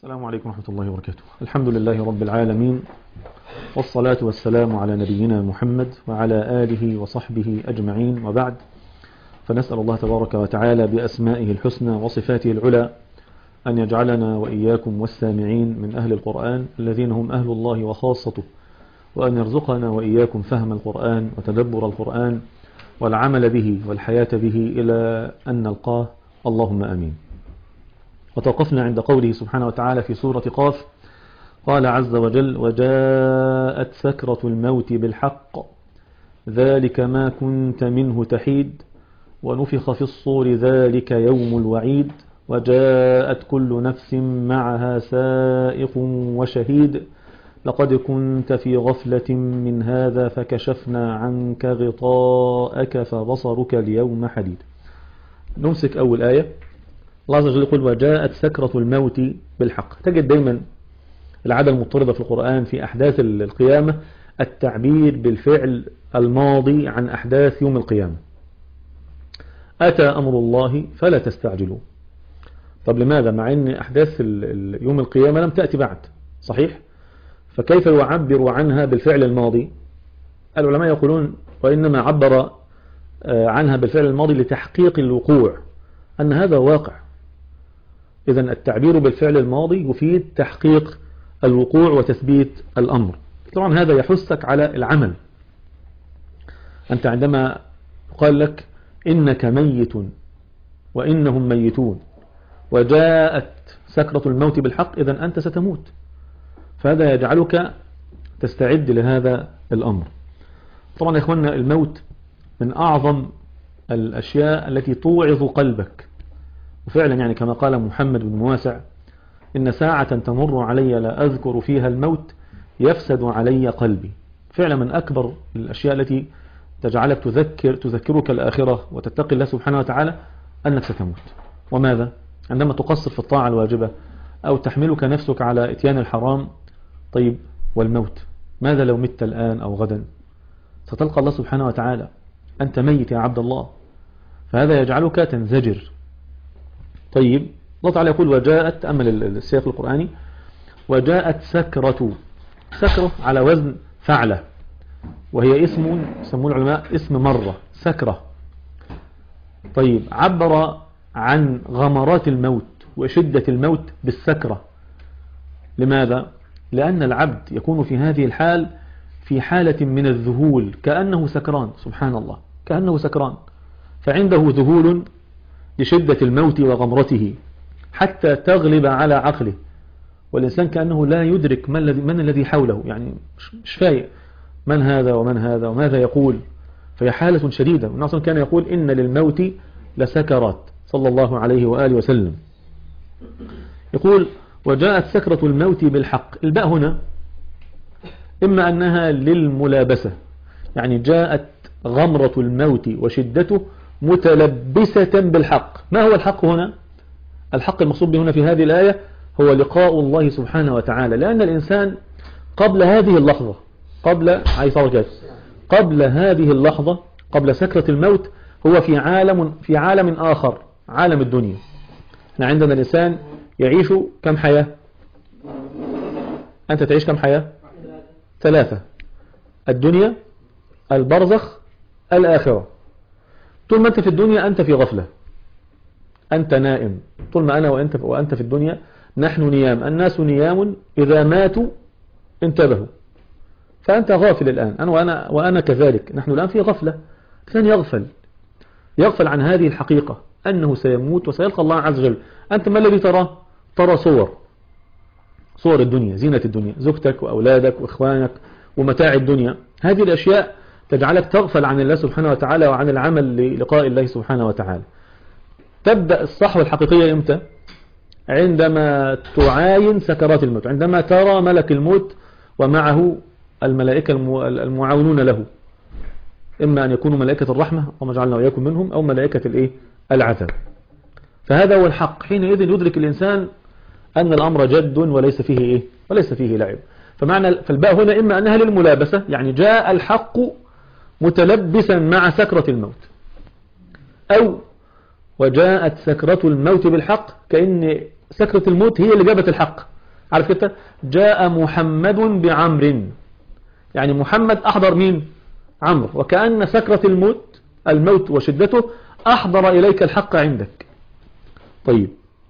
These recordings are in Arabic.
السلام عليكم ورحمة الله وبركاته. الحمد لله رب العالمين، والصلاة والسلام على نبينا محمد وعلى آله وصحبه أجمعين، وبعد. فنسأل الله تبارك وتعالى بأسمائه الحسنى وصفاته العلى أن يجعلنا وإياكم والسامعين من أهل القرآن الذين هم أهل الله وخاصته، وأن يرزقنا وإياكم فهم القرآن وتدبر القرآن والعمل به والحياة به إلى أن نلقاه، اللهم آمين. وتوقفنا عند قوله سبحانه وتعالى في سورة قاف، قال عز وجل: وجاءت سكرة الموت بالحق ذلك ما كنت منه تحيد ونفخ في الصور ذلك يوم الوعيد وجاءت كل نفس معها سائق وشهيد لقد كنت في غفلة من هذا فكشفنا عنك غطاءك فبصرك اليوم حديد. نمسك أول آية. الله عز وجل يقول: وجاءت سكرة الموت بالحق. تجد دايما العادة المضطردة في القرآن في أحداث القيامة التعبير بالفعل الماضي عن أحداث يوم القيامة. أتى أمر الله فلا تستعجلوا. طب لماذا؟ مع أن أحداث يوم القيامة لم تأتي بعد، صحيح؟ فكيف يعبر عنها بالفعل الماضي؟ العلماء يقولون وإنما عبر عنها بالفعل الماضي لتحقيق الوقوع، أن هذا واقع. إذن التعبير بالفعل الماضي يفيد تحقيق الوقوع وتثبيت الأمر. طبعا هذا يحثك على العمل. أنت عندما قال لك إنك ميت وإنهم ميتون وجاءت سكرة الموت بالحق، إذن أنت ستموت، فهذا يجعلك تستعد لهذا الأمر. طبعا يا إخواننا، الموت من أعظم الأشياء التي توعظ قلبك، وفعلا يعني كما قال محمد بن مواسع: إن ساعة تمر علي لا أذكر فيها الموت يفسد علي قلبي. فعلا من أكبر الأشياء التي تجعلك تذكرك الآخرة وتتقي الله سبحانه وتعالى أنك ستموت. وماذا؟ عندما تقصر في الطاعة الواجبة أو تحملك نفسك على إتيان الحرام. طيب والموت؟ ماذا لو مت الآن أو غدا؟ ستلقى الله سبحانه وتعالى، أنت ميت يا عبد الله، فهذا يجعلك تنزجر. طيب الله تعالى يقول: وجاءت، تأمل السياق القرآني، وجاءت سكرة على وزن فعلة، وهي اسم يسمون العلماء اسم مرة، سكرة. طيب عبر عن غمرات الموت وشدة الموت بالسكرة. لماذا؟ لأن العبد يكون في هذه الحال في حالة من الذهول، كأنه سكران، سبحان الله، كأنه سكران، فعنده ذهول لشدة الموت وغمرته حتى تغلب على عقله، والإنسان كأنه لا يدرك من الذي حوله، يعني مش فايق من هذا ومن هذا وماذا يقول، فهي حالة شديدة. والنبي صلى الله عليه وسلم كان يقول: إن للموت لسكرات، صلى الله عليه وآله وسلم. يقول: وجاءت سكرة الموت بالحق. الباء هنا إما أنها للملابسة، يعني جاءت غمرة الموت وشدته متلبسة بالحق. ما هو الحق هنا؟ الحق المقصود به هنا في هذه الآية هو لقاء الله سبحانه وتعالى، لأن الإنسان قبل هذه اللحظة، قبل هذه اللحظة، قبل سكرة الموت، هو في عالم آخر، عالم الدنيا. احنا عندنا الإنسان يعيش كم حياة؟ أنت تعيش كم حياة؟ 3: الدنيا، البرزخ، الآخرة. طول ما أنت في الدنيا أنت في غفلة، أنت نائم. طول ما أنا وأنت في الدنيا نحن نيام، الناس نيام، إذا ماتوا انتبهوا، فأنت غافل الآن. أنا وأنا كذلك، نحن الآن في غفلة. الإنسان يغفل عن هذه الحقيقة أنه سيموت وسيلقى الله عز وجل. أنت ما الذي تراه؟ ترى صور الدنيا، زينة الدنيا، زوجتك وأولادك وإخوانك ومتاع الدنيا. هذه الأشياء تجعلك تغفل عن الله سبحانه وتعالى وعن العمل للقاء الله سبحانه وتعالى. تبدأ الصحوة الحقيقية إمتى؟ عندما تعاين سكرات الموت، عندما ترى ملك الموت ومعه الملائكة المعاونون له، إما أن يكونوا ملائكة الرحمة وما جعلنا وإياكم منهم، أو ملائكة العذاب. فهذا هو الحق. حينئذ يدرك الإنسان أن الأمر جد وليس فيه لعب. فالباء هنا إما أنها للملابسة، يعني جاء الحق متلبسا مع سكرة الموت، أو وجاءت سكرة الموت بالحق، كأن سكرة الموت هي اللي جابت الحق، عارف كده، جاء محمد بعمر، يعني محمد أحضر مين؟ عمرو، وكأن سكرة الموت وشدته أحضر إليك الحق عندك. طيب،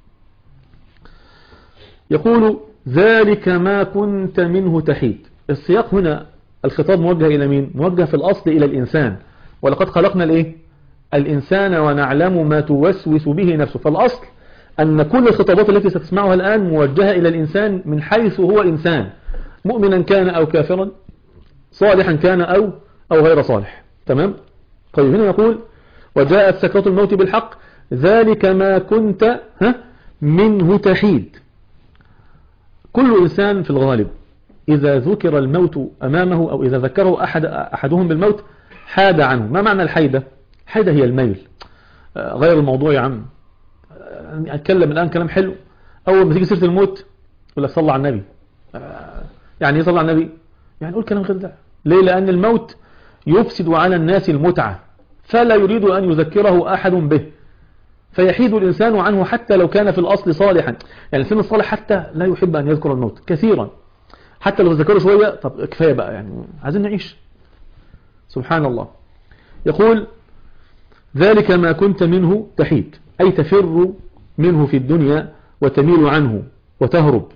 يقول ذلك ما كنت منه تحيد. السياق هنا الخطاب موجه إلى مين؟ موجه في الأصل إلى الإنسان، ولقد خلقنا الإيه؟ الإنسان ونعلم ما توسوس به نفسه. فالأصل أن كل الخطابات التي ستسمعها الآن موجهة إلى الإنسان من حيث هو إنسان، مؤمنا كان أو كافرا، صالحا كان أو غير صالح. تمام؟ طيب، هنا يقول وجاءت سكرة الموت بالحق ذلك ما كنت منه تحيد. كل إنسان في الغالب إذا ذكر الموت أمامه أو إذا ذكره أحدهم بالموت حاد عنه. ما معنى الحيدة؟ الحيدة هي الميل. غير الموضوع يا عم، أتكلم الآن كلام حلو، أول ما تيجي سيرة الموت يقول لك صلى على النبي. يعني ايه صلى على النبي؟ يعني قول كلام غير ده. ليه؟ لأن الموت يفسد على الناس المتعة، فلا يريد أن يذكره أحد به، فيحيد الإنسان عنه حتى لو كان في الأصل صالحا. يعني الإنسان الصالح حتى لا يحب أن يذكر الموت كثيرا، حتى لو ذكره شوية طب كفاية بقى، يعني عايزين نعيش. سبحان الله. يقول ذلك ما كنت منه تحيد، أي تفر منه في الدنيا وتميل عنه وتهرب.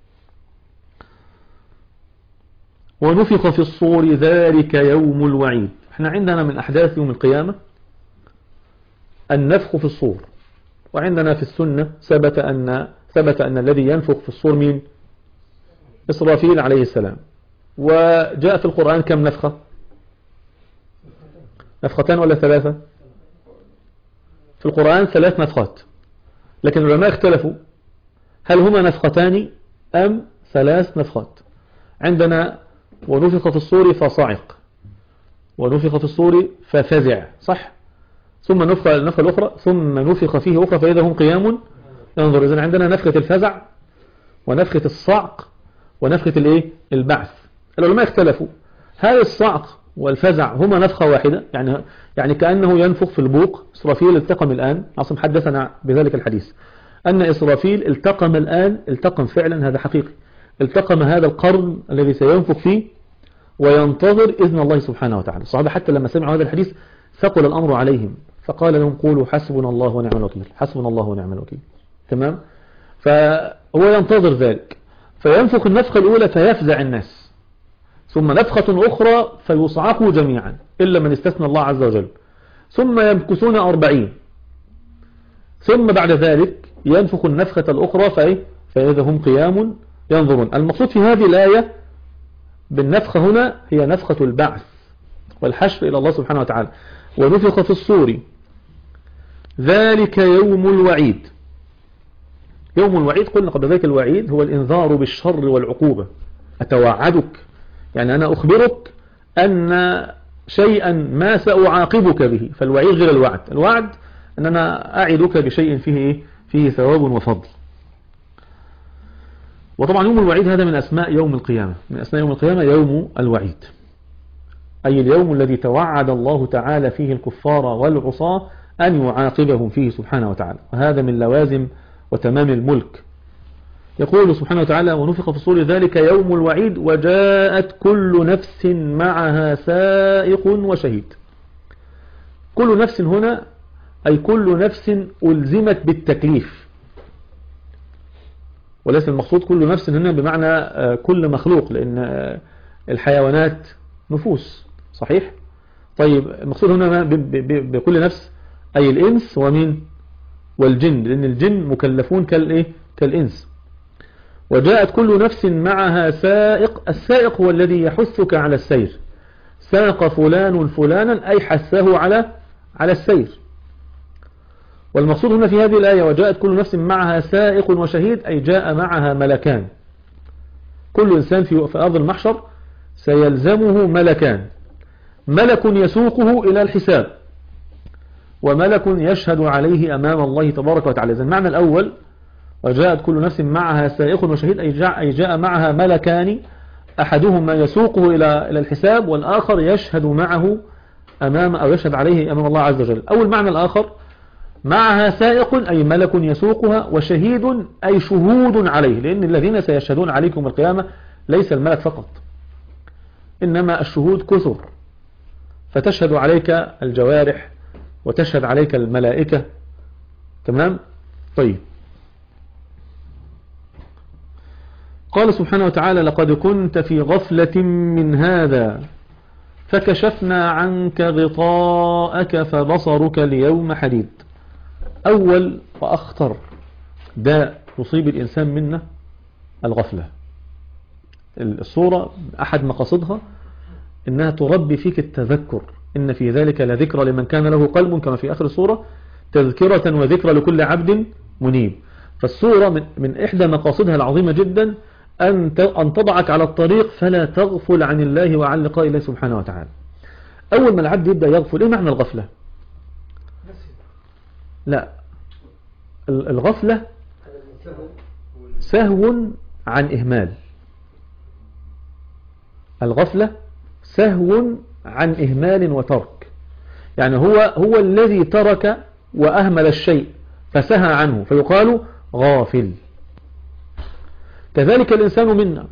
ونفخ في الصور ذلك يوم الوعيد. احنا عندنا من أحداث يوم القيامة النفخ في الصور، وعندنا في السنة ثبت أن الذي ينفخ في الصور مين؟ إسرافيل عليه السلام. وجاء في القرآن كم نفخة؟ نفختان ولا ثلاثة؟ في القرآن 3 نفخات، لكن العلماء اختلفوا هل هما نفختان أم 3 نفخات. عندنا ونفخ في الصور فصعق، ونفخ في الصور ففزع، صح؟ ثم النفخة الأخرى ثم نفخ فيه أخرى فإذا هم قيام ينظر. إذن عندنا نفخة الفزع ونفخة الصعق ونفخة البعث. العلماء اختلفوا هل الصعق والفزع هما نفخة واحدة، يعني كأنه ينفخ في البوق. إسرافيل التقم الآن، عاصم حدثنا بذلك الحديث أن إسرافيل التقم الآن، التقم فعلا، هذا حقيقي، التقم هذا القرن الذي سينفخ فيه وينتظر إذن الله سبحانه وتعالى. الصحابة حتى لما سمعوا هذا الحديث ثقل الأمر عليهم، فقال لهم قولوا حسبنا الله ونعم الوكيل، حسبنا الله ونعم الوكيل. تمام؟ فهو ينتظر ذلك، فينفخ النفخة الأولى فيفزع الناس، ثم نفخة أخرى فيصعقوا جميعا إلا من استثنى الله عز وجل، ثم يمكثون 40، ثم بعد ذلك ينفخ النفخة الأخرى فإذا هم قيام ينظرون. المقصود في هذه الآية بالنفخة هنا هي نفخة البعث والحشر إلى الله سبحانه وتعالى. ونفخ في الصور ذلك يوم الوعيد. يوم الوعيد قلنا قبل ذلك الوعيد هو الإنذار بالشر والعقوبة. أتوعدك، يعني أنا أخبرك أن شيئا ما سأعاقبك به. فالوعيد غير الوعد. الوعد أن أنا أعدك بشيء فيه ثواب وفضل. وطبعا يوم الوعيد هذا من أسماء يوم القيامة، من أسماء يوم القيامة يوم الوعيد، أي اليوم الذي توعد الله تعالى فيه الكفار والعصاة أن يعاقبهم فيه سبحانه وتعالى، وهذا من لوازم وتمام الملك. يقول سبحانه وتعالى ونفخ في الصور ذلك يوم الوعيد وجاءت كل نفس معها سائق وشهيد. كل نفس هنا أي كل نفس ألزمت بالتكليف، وليس المقصود كل نفس هنا بمعنى كل مخلوق، لأن الحيوانات نفوس، صحيح؟ طيب المقصود هنا بكل نفس أي الإنس ومين والجن، لأن الجن مكلفون كالإنس. وجاءت كل نفس معها سائق. السائق هو الذي يحثك على السير. ساق فلان فلانا أي حثه على السير. والمقصود هنا في هذه الآية وجاءت كل نفس معها سائق وشهيد أي جاء معها ملكان. كل إنسان في أرض المحشر سيلزمه ملكان، ملك يسوقه إلى الحساب وملك يشهد عليه أمام الله تبارك وتعالى. إذن المعنى الأول وجاءت كل نفس معها سائق وشهيد أي جاء معها ملكان، أحدهما يسوقه إلى الحساب والآخر يشهد معه أو يشهد عليه أمام الله عز وجل. أول معنى الآخر معها سائق أي ملك يسوقها، وشهيد أي شهود عليه، لأن الذين سيشهدون عليكم القيامة ليس الملك فقط، إنما الشهود كثر، فتشهد عليك الجوارح وتشهد عليك الملائكة. تمام. طيب، قال سبحانه وتعالى: لقد كنت في غفلة من هذا فكشفنا عنك غطاءك فبصرك اليوم حديد. أول وأخطر داء يصيب الإنسان منا الغفلة. الصورة أحد مقاصدها إنها تربي فيك التذكر، إن في ذلك لذكرى لمن كان له قلب، كما في آخر الصورة: تذكرة وذكرى لكل عبد منيب. فالصورة من إحدى مقاصدها العظيمة جدا أن تضعك على الطريق فلا تغفل عن الله وعن لقاء الله سبحانه وتعالى. أول ما العبد يبدأ يغفل، إيه معنى الغفلة؟ لا، الغفلة سهو عن إهمال. الغفلة سهو عن إهمال وترك، يعني هو الذي ترك وأهمل الشيء فسهى عنه فيقال غافل. كذلك الإنسان منا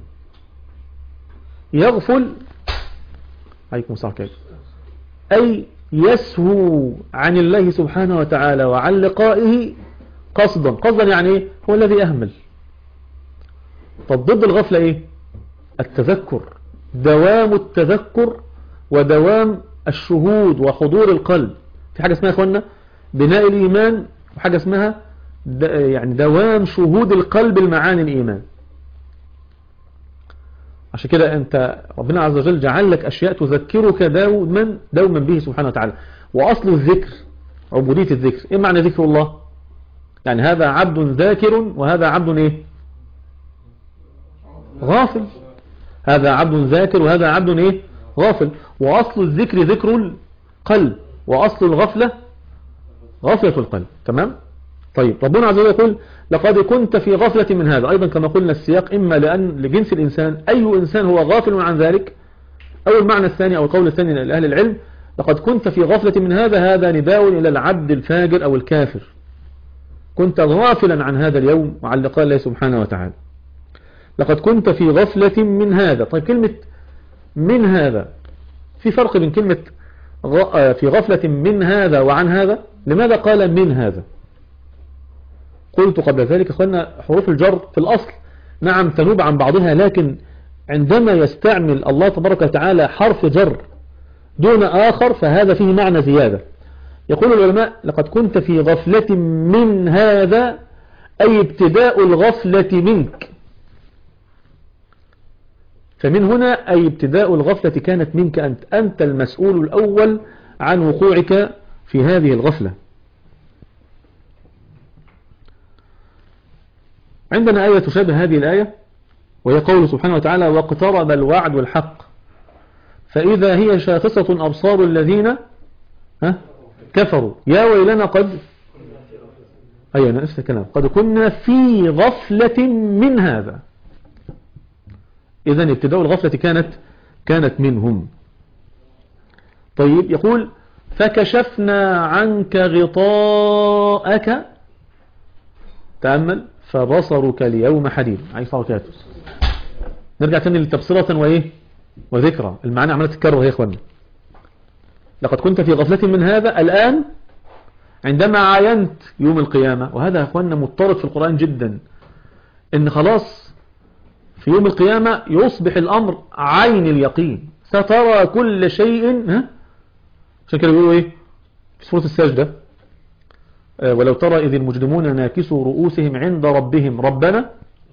يغفل، عليكم السلام، أي يسهو عن الله سبحانه وتعالى وعن لقائه قصدا يعني إيه؟ هو الذي أهمل. طب ضد الغفلة إيه؟ التذكر، دوام التذكر ودوام الشهود وحضور القلب. في حاجة اسمها يا أخوانا بناء الإيمان، وحاجة اسمها يعني دوام شهود القلب المعاني الإيمان. عشان كده أنت ربنا عز وجل جعل لك أشياء تذكرك دوما به سبحانه وتعالى. وأصل الذكر عبودية الذكر. إيه معنى ذكر الله؟ يعني هذا عبد ذاكر وهذا عبد إيه؟ غافل. هذا عبد ذاكر وهذا عبد إيه؟ غافل. وأصل الذكر ذكر القلب، وأصل الغفلة غفلة القلب. تمام؟ طيب، ربنا عز وجل يقول: لقد كنت في غفلة من هذا. أيضا كما قلنا السياق إما لجنس الإنسان، أي إنسان هو غافل عن ذلك، أو المعنى الثاني أو القول الثاني لأهل العلم: لقد كنت في غفلة من هذا، هذا نداء إلى العبد الفاجر أو الكافر. كنت غافلا عن هذا اليوم وعن لقاء الله سبحانه وتعالى. لقد كنت في غفلة من هذا. طيب، كلمة من هذا، في فرق بين كلمة في غفلة من هذا وعن هذا. لماذا قال من هذا؟ قلت قبل ذلك أخوانا حروف الجر في الأصل نعم تنوب عن بعضها، لكن عندما يستعمل الله تبارك وتعالى حرف جر دون آخر فهذا فيه معنى زيادة. يقول العلماء: لقد كنت في غفلة من هذا، أي ابتداء الغفلة منك. فمن هنا أي ابتداء الغفلة كانت منك أنت المسؤول الأول عن وقوعك في هذه الغفلة. عندنا آية تشابه هذه الآية، وهي قول سبحانه وتعالى: واقترب الوعد الحق فإذا هي شاخصة أبصار الذين كفروا يا ويلنا قد أيوة نفس الكلام قد كنا في غفلة من هذا. إذن ابتداء الغفلة كانت منهم. طيب، يقول: فكشفنا عنك غطاءك، تأمل، فبصرك اليوم حديد. عايز فركاته. نرجع تاني للتبصرة وإيه وذكرى. المعنى عمالة تتكرر يا إخواننا. لقد كنت في غفلة من هذا، الآن عندما عاينت يوم القيامة. وهذا يا إخواننا مضطرد في القرآن جدا، إن خلاص في يوم القيامة يصبح الأمر عين اليقين، سترى كل شيء. عشان كده بيقولوا إيه في سورة السجدة: ولو ترى إذ المجرمون ناكسوا رؤوسهم عند ربهم ربنا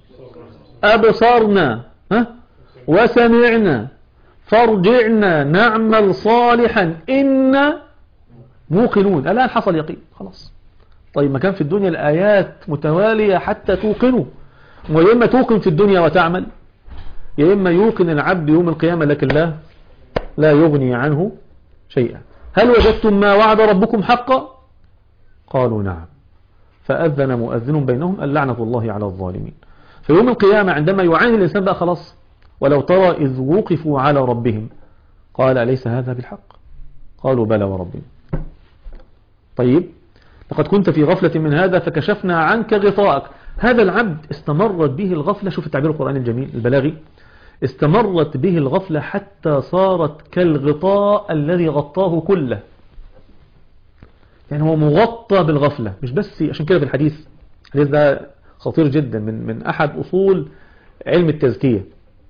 أبصرنا وسمعنا فارجعنا نعمل صالحا إنا موقنون. الآن حصل يقين خلاص. طيب، ما كان في الدنيا الآيات متوالية حتى توقنوا، ويا إما توقن في الدنيا وتعمل، يا إما يوقن العبد يوم القيامة لكن لا يغني عنه شيئا. هل وجدتم ما وعد ربكم حقا؟ قالوا نعم. فأذن مؤذن بينهم اللعنة الله على الظالمين. في يوم القيامة عندما يعاني الإنسان بقى خلاص: ولو ترى إذ وقفوا على ربهم قال أليس هذا بالحق؟ قالوا بلى وربنا. طيب، لقد كنت في غفلة من هذا فكشفنا عنك غطاءك. هذا العبد استمرت به الغفلة، شوف التعبير القرآني الجميل البلاغي، استمرت به الغفلة حتى صارت كالغطاء الذي غطاه كله. يعني هو مغطى بالغفلة مش بس. عشان كده في الحديث ده خطير جدا، من أحد أصول علم التزكية.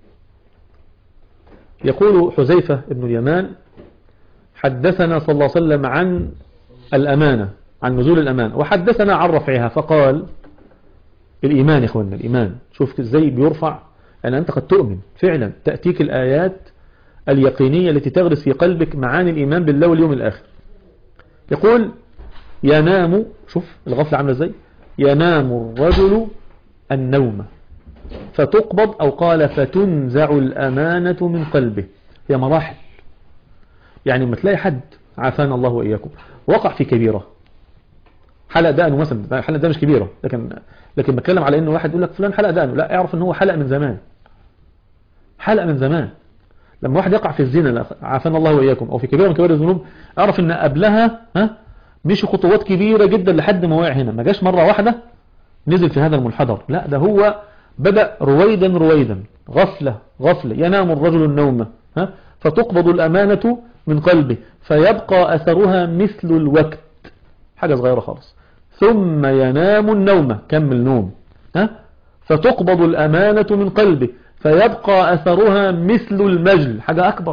يقول حذيفة بن اليمان حدثنا صلى الله عليه وسلم عن الأمانة، عن نزول الأمانة، وحدثنا عن رفعها، فقال الإيمان يا إخواننا، الإيمان شوف إزاي بيرفع. يعني أنت قد تؤمن فعلا، تأتيك الآيات اليقينية التي تغرس في قلبك معاني الإيمان بالله واليوم الآخر. يقول ينام، شوف الغفلة عاملة إزاي، ينام الرجل النوم فتقبض، أو قال فتنزع الأمانة من قلبه. هي مراحل. يعني ما تلاقي حد عافانا الله وإياكم وقع في كبيرة، حلق دقنه مثلا، حلق ده مش كبيرة، لكن بتكلم على انه واحد يقول لك فلان حلق دقنه، لا اعرف ان هو حلق من زمان، حلق من زمان. لما واحد يقع في الزنا عافانا الله وإياكم او في كبيرة من كبائر الذنوب، اعرف ان قبلها مشي خطوات كبيرة جدا لحد ما وقع هنا، ما جاش مرة واحدة نزل في هذا المنحدر، لا ده هو بدأ رويدا رويدا، غفلة غفلة. ينام الرجل النوم فتقبض الأمانة من قلبه فيبقى أثرها مثل الوقت، حاجة صغيرة خالص. ثم ينام النوم، كمل نوم، فتقبض الأمانة من قلبه فيبقى أثرها مثل المجل، حاجة أكبر.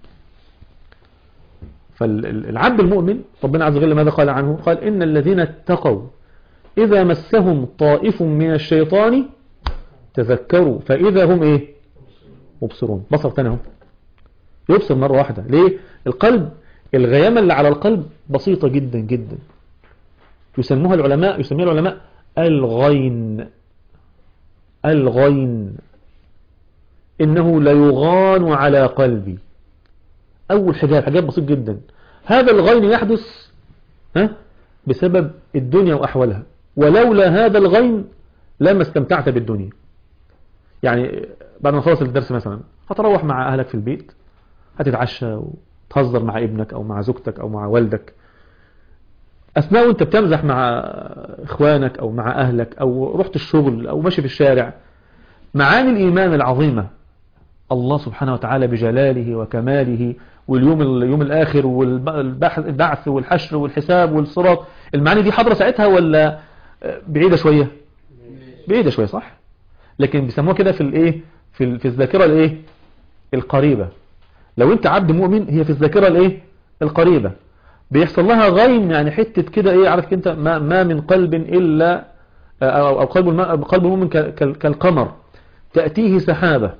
فالعبد المؤمن ربنا عز وجل ماذا قال عنه؟ قال إن الذين اتقوا إذا مسهم طائف من الشيطان تذكروا فإذا هم إيه؟ مبصرون. بصر تاني، يبصر مرة واحدة. ليه؟ القلب، الغيامة اللي على القلب بسيطة جدا جدا، يسميها العلماء الغين. الغين إنه لا يغان على قلبي. أول حاجات بسيط جدا. هذا الغين يحدث بسبب الدنيا وأحوالها، ولولا هذا الغين لما استمتعت بالدنيا. يعني بعد ما خلص الدرس مثلا هتروح مع أهلك في البيت، هتتعشى وتهزر مع ابنك أو مع زوجتك أو مع والدك، أثناء وانت بتمزح مع إخوانك أو مع أهلك أو رحت الشغل أو ماشي في الشارع. معاني الإيمان العظيمة، الله سبحانه وتعالى بجلاله وكماله، واليوم الآخر والبعث والحشر والحساب والصراط، المعاني دي حاضرة ساعتها ولا بعيدة شوية؟ بعيدة شوية صح؟ لكن بيسموها كده في الايه، في الذاكرة الايه القريبة. لو انت عبد مؤمن هي في الذاكرة الايه القريبة، بيحصل لها غيم، يعني حتة كده ايه، عارف انت ما من قلب الا او قلب المؤمن كالقمر تأتيه سحابة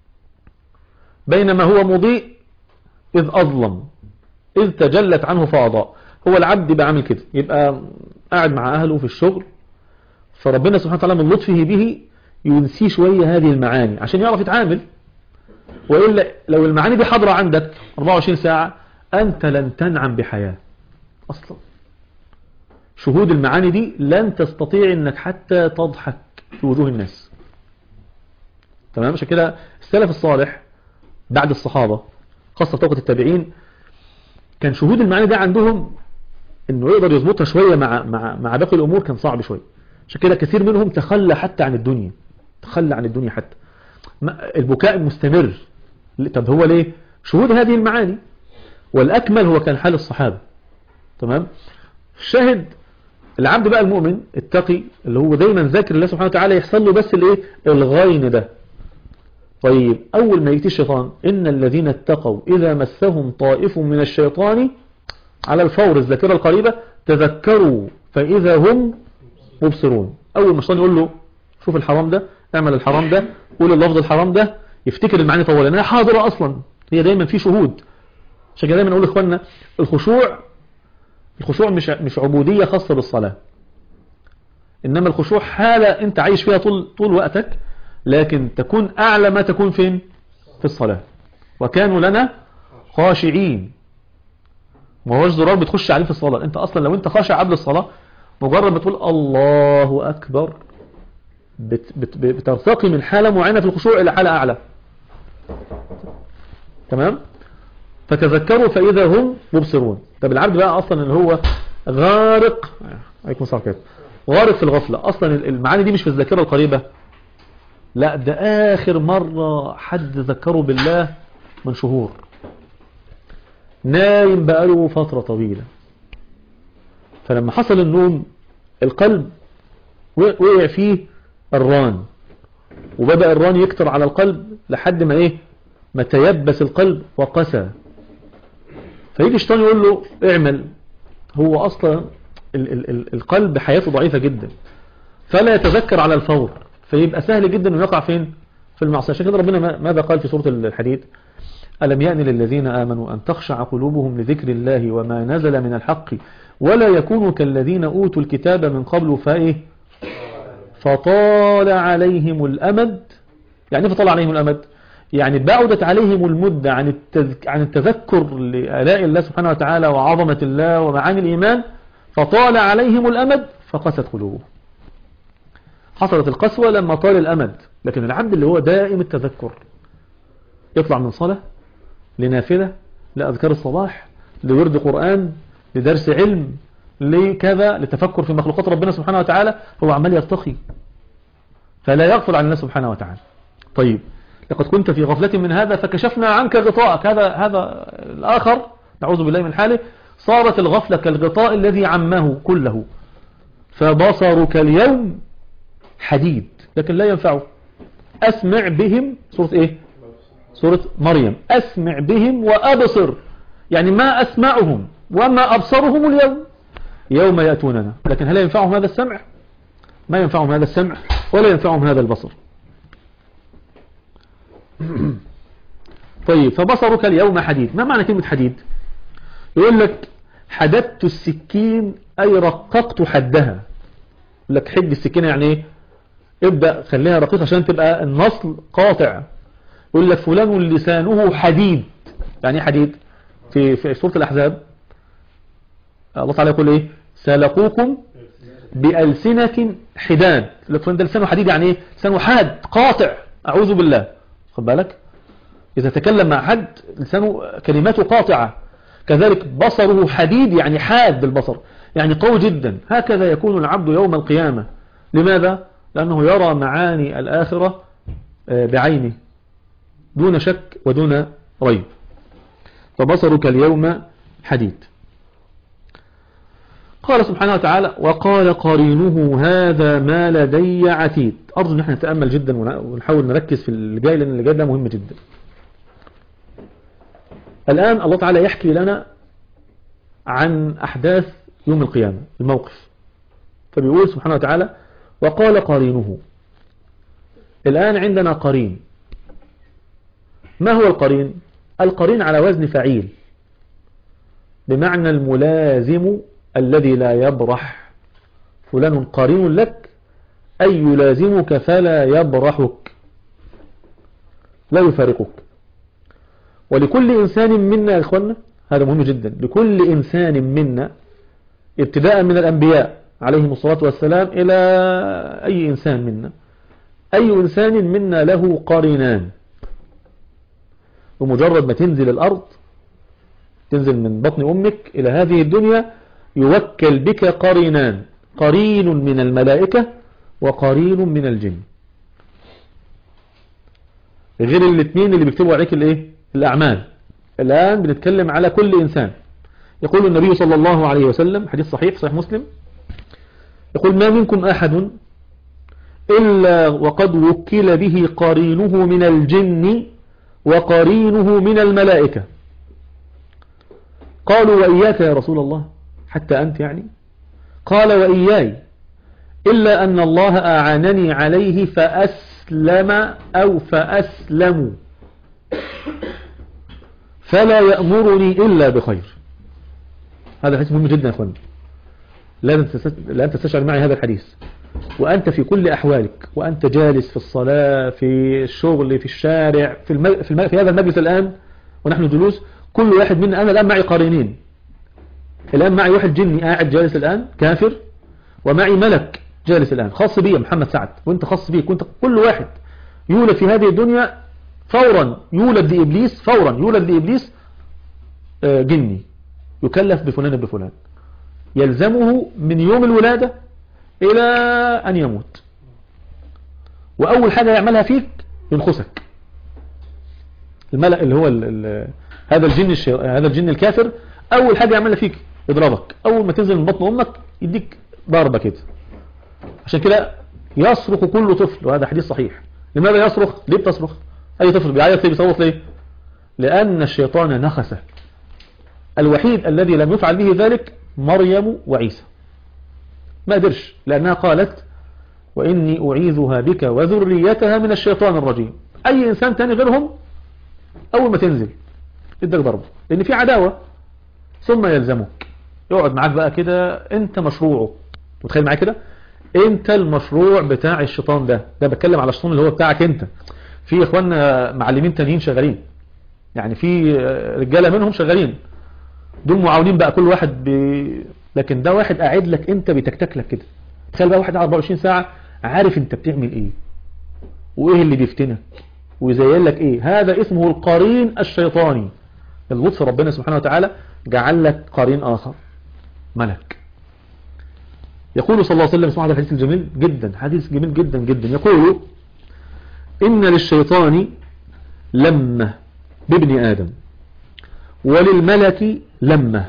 بينما هو مضيء إذ أظلم إذ تجلت عنه فأضاء. هو العبد بعمل كده، يبقى قاعد مع أهله في الشغل، فربنا سبحانه وتعالى من لطفه به ينسي شوية هذه المعاني عشان يعرف يتعامل. وإلا لو المعاني دي حاضرة عندك 24 ساعة أنت لن تنعم بحياة أصلا. شهود المعاني دي لن تستطيع أنك حتى تضحك في وجوه الناس. تمام؟ عشان كده السلف الصالح بعد الصحابة خاصة طبقة التابعين كان شهود المعاني ده عندهم انه يقدر يظبطها شوية مع باقي الامور كان صعب شوية. عشان كده كثير منهم تخلى حتى عن الدنيا، تخلى عن الدنيا حتى، البكاء مستمر. طب هو ليه؟ شهود هذه المعاني. والاكمل هو كان حال الصحابة. تمام؟ شاهد العبد بقى المؤمن التقي اللي هو دايما ذاكر الله سبحانه وتعالى يحصل له بس الايه الغين ده. طيب أول ما يأتي الشيطان إن الذين اتقوا إذا مسهم طائف من الشيطان على الفور، الذاكرة القريبة، تذكروا فإذا هم مبصرون. أول ما الشيطان يقول له شوف الحرام ده، اعمل الحرام ده، قول اللفظ الحرام ده، يفتكر المعاني طولا لأنها حاضرة أصلا، هي دايما في شهود. عشان كده دايما نقول لإخواننا الخشوع مش عبودية خاصة بالصلاة، إنما الخشوع حالة أنت عايش فيها طول وقتك، لكن تكون أعلى ما تكون فين؟ في الصلاة. وكانوا لنا خاشعين. ما هوش زرار بتخش عليه في الصلاة، انت أصلا لو انت خاشع قبل الصلاة مجرد بتقول الله أكبر بترتقي من حالة معينة في الخشوع إلى حالة أعلى. تمام؟ فتذكروا فإذا هم مبصرون. طب العبد بقى أصلا اللي هو غارق عليكم السلام عليكم. غارق في الغفلة، أصلا المعاني دي مش في الذاكرة القريبة، لا ده آخر مرة حد ذكره بالله من شهور، نايم بقاله فترة طويلة، فلما حصل النوم القلب وقع فيه الران، وبدأ الران يكتر على القلب لحد ما ما تيبس القلب وقسى. فيجي الشيطان يقول له اعمل، هو أصلا القلب حياته ضعيفة جدا، فلا يتذكر على الفور، فيبقى سهل جدا انه يقع فين؟ في المعصية. عشان كده ربنا ماذا قال في سورة الحديد؟ ألم يأن للذين آمنوا أن تخشع قلوبهم لذكر الله وما نزل من الحق ولا يكونوا كالذين أوتوا الكتاب من قبل فطال عليهم الأمد. يعني فطال عليهم الأمد، يعني بعدت عليهم المدة عن التذكر لآلاء الله سبحانه وتعالى وعظمة الله ومعاني الإيمان، فطال عليهم الأمد فقست قلوبهم. حصلت القسوة لما طال الأمد. لكن العبد اللي هو دائم التذكر، يطلع من صلاة لنافلة لأذكار الصباح لورد قرآن لدرس علم لكذا لتفكر في مخلوقات ربنا سبحانه وتعالى، هو عمال يرتقي فلا يغفل عن الله سبحانه وتعالى. طيب لقد كنت في غفلة من هذا فكشفنا عنك غطاءك، هذا الآخر نعوذ بالله من حاله، صارت الغفلة كالغطاء الذي عمه كله، فبصرك اليوم حديد. لكن لا ينفعه. أسمع بهم، سورة سورة مريم، أسمع بهم وأبصر، يعني ما أسمعهم وما أبصرهم اليوم، يوم يأتوننا. لكن هل ينفعهم هذا السمع؟ ما ينفعهم هذا السمع ولا ينفعهم هذا البصر. طيب فبصرك اليوم حديد. ما معنى كلمة حديد؟ يقول لك حددت السكين أي رققت حدها. يقول لك حد السكينة يعني ايه؟ ابدأ خليها رقيقة عشان تبقى النصل قاطع. يقول لك فلان لسانه حديد. يعني ايه حديد؟ في سورة الأحزاب الله تعالى يقول سلقوكم بألسنة حداد. يقول لك فلان ده لسانه حديد، يعني ايه؟ لسانه حاد قاطع، أعوذ بالله. خد بالك، إذا تكلم مع حد لسانه كلماته قاطعة. كذلك بصره حديد، يعني حاد بالبصر، يعني قوي جدا. هكذا يكون العبد يوم القيامة. لماذا؟ لأنه يرى معاني الآخرة بعينه دون شك ودون ريب. فبصرك اليوم حديد. قال سبحانه وتعالى وقال قرينه هذا ما لدي عتيد. أرجو أن احنا نتأمل جدا ونحاول نركز في اللي جاي، لأن اللي جاي ده مهم جدا. الآن الله تعالى يحكي لنا عن أحداث يوم القيامة، الموقف. فبيقول سبحانه وتعالى وقال قرينه. الآن عندنا قرين. ما هو القرين؟ القرين على وزن فعيل، بمعنى الملازم الذي لا يبرح. فلان قرين لك أي يلازمك فلا يبرحك، لا يفارقك. ولكل إنسان منا يا إخوانا، هذا مهم جدا، لكل إنسان منا ابتداء من الأنبياء عليهم الصلاة والسلام إلى أي إنسان منا، أي إنسان منا له قرينان. ومجرد ما تنزل الأرض، تنزل من بطن أمك إلى هذه الدنيا، يوكل بك قرينان، قرين من الملائكة وقرين من الجن، غير الاثنين اللي بيكتبوا عليك الأعمال. الآن بنتكلم على كل إنسان. يقول النبي صلى الله عليه وسلم حديث صحيح مسلم، يقول ما منكم أحد إلا وقد وكل به قرينه من الجن وقرينه من الملائكة. قالوا وإياك يا رسول الله، حتى أنت يعني؟ قال وإياي، إلا أن الله أعانني عليه فأسلم أو فأسلم فلا يأمرني إلا بخير. هذا الحديث مهم جدا يا أخوان، لا تستشعر معي هذا الحديث وأنت في كل أحوالك، وأنت جالس في الصلاة، في الشغل، في الشارع، في هذا المجلس الآن ونحن جلوس. كل واحد منا، أنا الآن معي قرينين. الآن معي واحد جني قاعد جالس الآن كافر، ومعي ملك جالس الآن خاص بي محمد سعد، وانت خاص بيك. وانت كل واحد يولد في هذه الدنيا فورا يولد لإبليس، فورا يولد لإبليس جني يكلف بفلان بفلان. يلزمه من يوم الولادة إلى أن يموت. وأول حاجة يعملها فيك ينخسك. الملأ اللي هو هذا الجن الكافر، أول حاجة يعملها فيك يضربك. أول ما تنزل من بطن أمك يديك ضربة كده. عشان كده يصرخ كل طفل، وهذا حديث صحيح. لماذا يصرخ؟ ليه بتصرخ؟ أي طفل بيعيط ليه؟ بيصوت ليه؟ لأن الشيطان نخسه. الوحيد الذي لم يفعل به ذلك مريم وعيسى، ما قدرش، لأنها قالت وإني أعيذها بك وذريتها من الشيطان الرجيم. أي إنسان تاني غيرهم أول ما تنزل يدك ضربه، لأن في عداوة. ثم يلزمك، يقعد معاك بقى كده، أنت مشروعه. متخيل معاك كده؟ أنت المشروع بتاع الشيطان ده بتكلم على الشيطان اللي هو بتاعك أنت. في إخواننا معلمين تانيين شغالين، يعني في رجالة منهم شغالين، دول معاونين بقى كل واحد لكن ده واحد قاعد لك انت بيتكتك لك كده. تخيل بقى واحد 24 ساعة عارف انت بتعمل ايه وايه اللي بيفتنك ويزين لك ايه. هذا اسمه القرين الشيطاني. اللطف ربنا سبحانه وتعالى جعل لك قرين اخر، ملك. يقول صلى الله عليه وسلم، اسمع هذا الحديث الجميل جدا، حديث جميل جدا جدا. يقول إن للشيطان لمة بابن آدم وللملك لمة،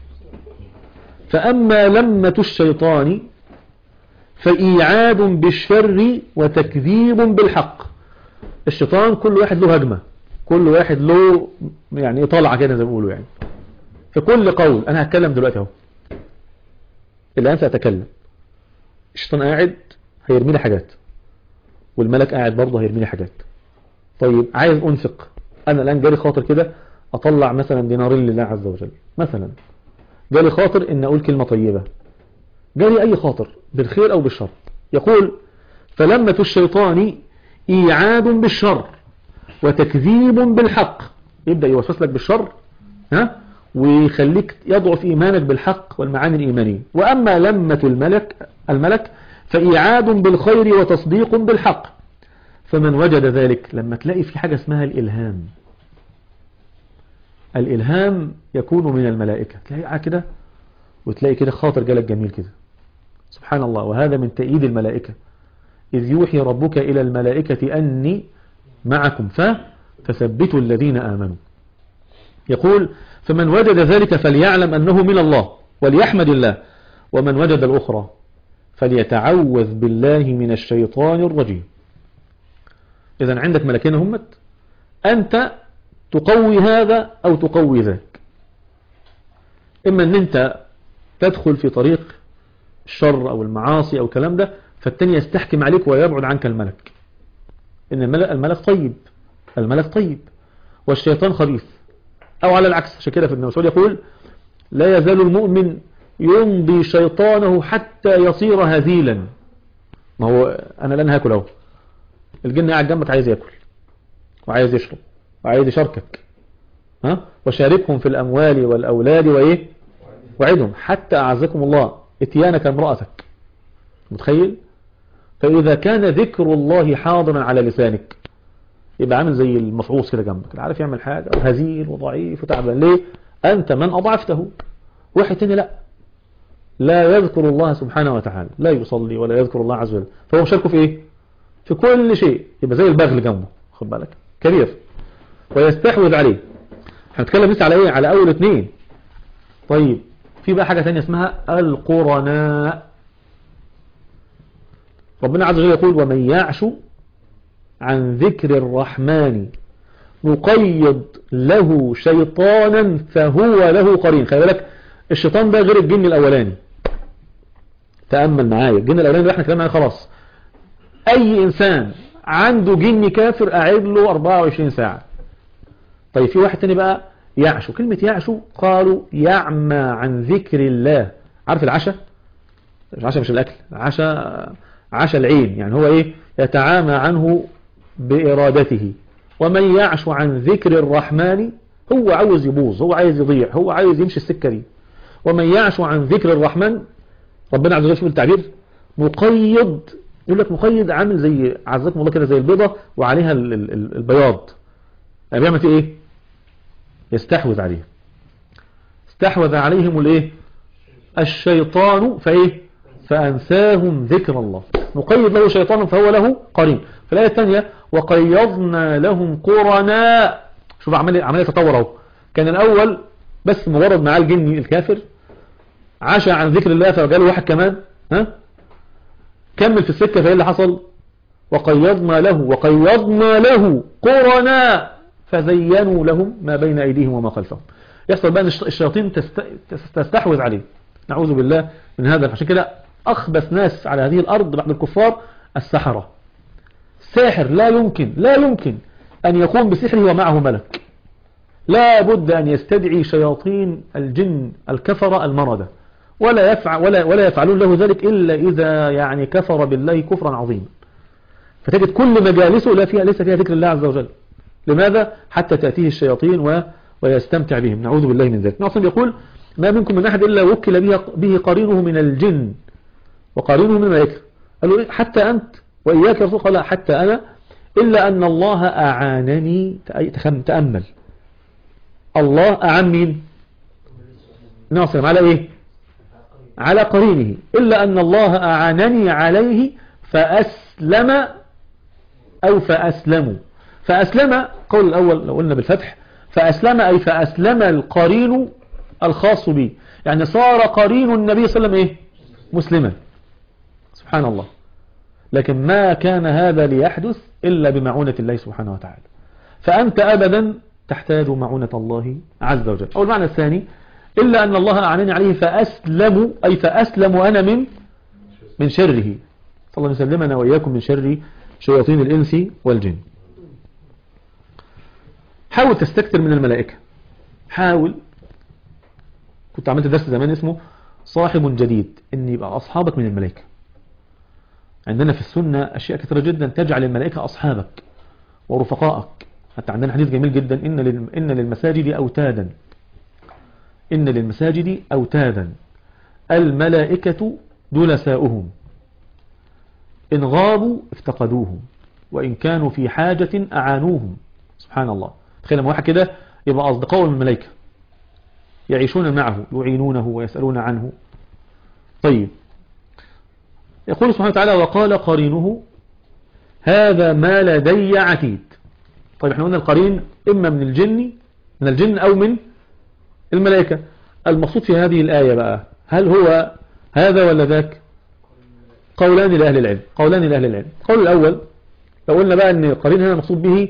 فأما لمة الشيطان فإيعاد بالشر وتكذيب بالحق. الشيطان كل واحد له هجمة، كل واحد له يعني طالعة كده زي ما بيقولوا، يعني في كل قول. أنا هتكلم دلوقتي اهو، الآن سأتكلم. الشيطان قاعد هيرمي لي حاجات، والملك قاعد برضه هيرمي لي حاجات. طيب عايز أنفق، أنا الآن جالي خاطر كده أطلع مثلا دينارين لله عز وجل، مثلا جالي خاطر إن أقول كلمة طيبة، جالي أي خاطر بالخير أو بالشر. يقول فلمة الشيطان إيعاد بالشر وتكذيب بالحق. يبدأ يوسوس لك بالشر ويخليك يضعف إيمانك بالحق والمعاني الإيمانية. وأما لمة الملك فإيعاد بالخير وتصديق بالحق. فمن وجد ذلك، لما تلاقي في حاجة اسمها الإلهام، الإلهام يكون من الملائكة. تلاقي كده وتلاقي كده خاطر جالك جميل كده، سبحان الله. وهذا من تأييد الملائكة، إذ يوحي ربك إلى الملائكة أني معكم فثبتوا الذين آمنوا. يقول فمن وجد ذلك فليعلم أنه من الله وليحمد الله، ومن وجد الأخرى فليتعوذ بالله من الشيطان الرجيم. إذن عندك ملكين همت، أنت تقوي هذا أو تقوي ذاك. إما أن أنت تدخل في طريق الشر أو المعاصي أو الكلام ده، فالتاني يستحكم عليك ويبعد عنك الملك. إن الملك طيب، الملك طيب والشيطان خبيث، أو على العكس. عشان كده في ابن مسعود يقول لا يزال المؤمن يمضي شيطانه حتى يصير هزيلا. ما هو أنا لن هاكل أهو، الجن قاعد جنبك عايز ياكل وعايز يشرب وعايز يشاركك، وشاركهم في الأموال والأولاد وإيه وعدهم حتى أعزكم الله اتيانك امرأتك. متخيل؟ فإذا كان ذكر الله حاضرا على لسانك يبقى عامل زي المفعوص كده جنبك، عارف يعمل حاجة، وهزيل وضعيف وتعبان. ليه؟ أنت من أضعفته. واحد تاني لا يذكر الله سبحانه وتعالى، لا يصلي ولا يذكر الله عز وجل، فهو مشاركه في إيه؟ في كل شيء. يبقى زي البغل جنبه، خد بالك، كبير ويستحوذ عليه. هنتكلم لسه على إيه؟ على أول اثنين. طيب في بقى حاجة تانية اسمها القرناء. ربنا عز وجل يقول ومن يعش عن ذكر الرحمن نقيض له شيطانا فهو له قرين. خلي بالك الشيطان ده غير الجن الأولاني. تأمل معايا، الجن الأولاني ده احنا كلامنا خلاص. أي إنسان عنده جن كافر قاعد له 24 ساعة. طيب في واحد تاني بقى يعشو. كلمة يعشو قالوا يعمى عن ذكر الله. عارف العشاء؟ العشاء مش الأكل، عشاء العين، يعني هو إيه؟ يتعامى عنه بإرادته. ومن يعش عن ذكر الرحمن هو عاوز يبوظ، هو عايز يضيع، هو عايز يمشي السكة دي. ومن يعش عن ذكر الرحمن، ربنا عز وجل شوف التعبير، مقيد. يقول لك مقيد عامل زي عزكم الله كده، زي البيضة وعليها البياض. يعني بيعمل فيه ايه؟ يستحوذ عليهم. استحوذ عليهم الايه؟ الشيطان فأنساهم ذكر الله. نقيض له شيطان فهو له قرين. في الآية الثانية وقيضنا لهم قرناء. شوف عملية تطور اهو. كان الأول بس مجرد معاه الجن الكافر عاش عن ذكر الله فجاله واحد كمان كمل في السكة. فإيه اللي حصل؟ وقيضنا له قرناء فزينوا لهم ما بين أيديهم وما خلفهم. يحصل بقى الشياطين تستحوذ عليه. نعوذ بالله من هذا. عشان كده أخبث ناس على هذه الأرض بعد الكفار السحرة. الساحر لا يمكن أن يقوم بسحره ومعه ملك. لا بد أن يستدعي شياطين الجن الكفر المردة ولا يفعلون له ذلك إلا إذا يعني كفر بالله كفرا عظيما. فتجد كل مجالسه ليس فيها ذكر الله عز وجل. لماذا؟ حتى تأتيه الشياطين ويستمتع بهم. نعوذ بالله من ذلك. نعصم يقول ما منكم من أحد إلا وكل به قرينه من الجن وقرينه من الملائكة. قالوا حتى أنت وإياك يا رسول. قال حتى أنا إلا أن الله أعانني. تأمل الله أعان مين؟ نعصم على إيه؟ على قرينه. إلا أن الله أعانني عليه فأسلم أو فأسلموا. فأسلم قول الأول لو قلنا بالفتح فأسلم أي فأسلم القرين الخاص به. يعني صار قرين النبي صلى الله عليه وسلم مسلما. سبحان الله. لكن ما كان هذا ليحدث إلا بمعونة الله سبحانه وتعالى. فأنت أبدا تحتاج معونة الله عز وجل. أو المعنى الثاني إلا أن الله أعانني عليه فأسلم أي فأسلم أنا من شره. صلى الله عليه وسلم وإياكم من شر شياطين الإنس والجن. حاول تستكثر من الملائكة. حاول. كنت عملت درس زمان اسمه صاحب جديد إن يبقى أصحابك من الملائكة. عندنا في السنة أشياء كثيرة جدا تجعل الملائكة أصحابك ورفقائك. حتى عندنا حديث جميل جدا إن للمساجد أوتادا. إن للمساجد أوتادا الملائكة جلساؤهم إن غابوا افتقدوهم وإن كانوا في حاجة أعانوهم. سبحان الله. تخيل لما واحد كده يبقى أصدقاء من الملائكة يعيشون معه يعينونه ويسألون عنه. طيب يقول سبحانه وتعالى وقال قرينه هذا ما لدي عتيد. طيب احنا قلنا القرين إما من الجن أو من الملائكة. المقصود في هذه الآية بقى هل هو هذا ولا ذاك؟ قولان لأهل العلم. قول الأول لو قلنا بقى أن القرين هنا مقصود به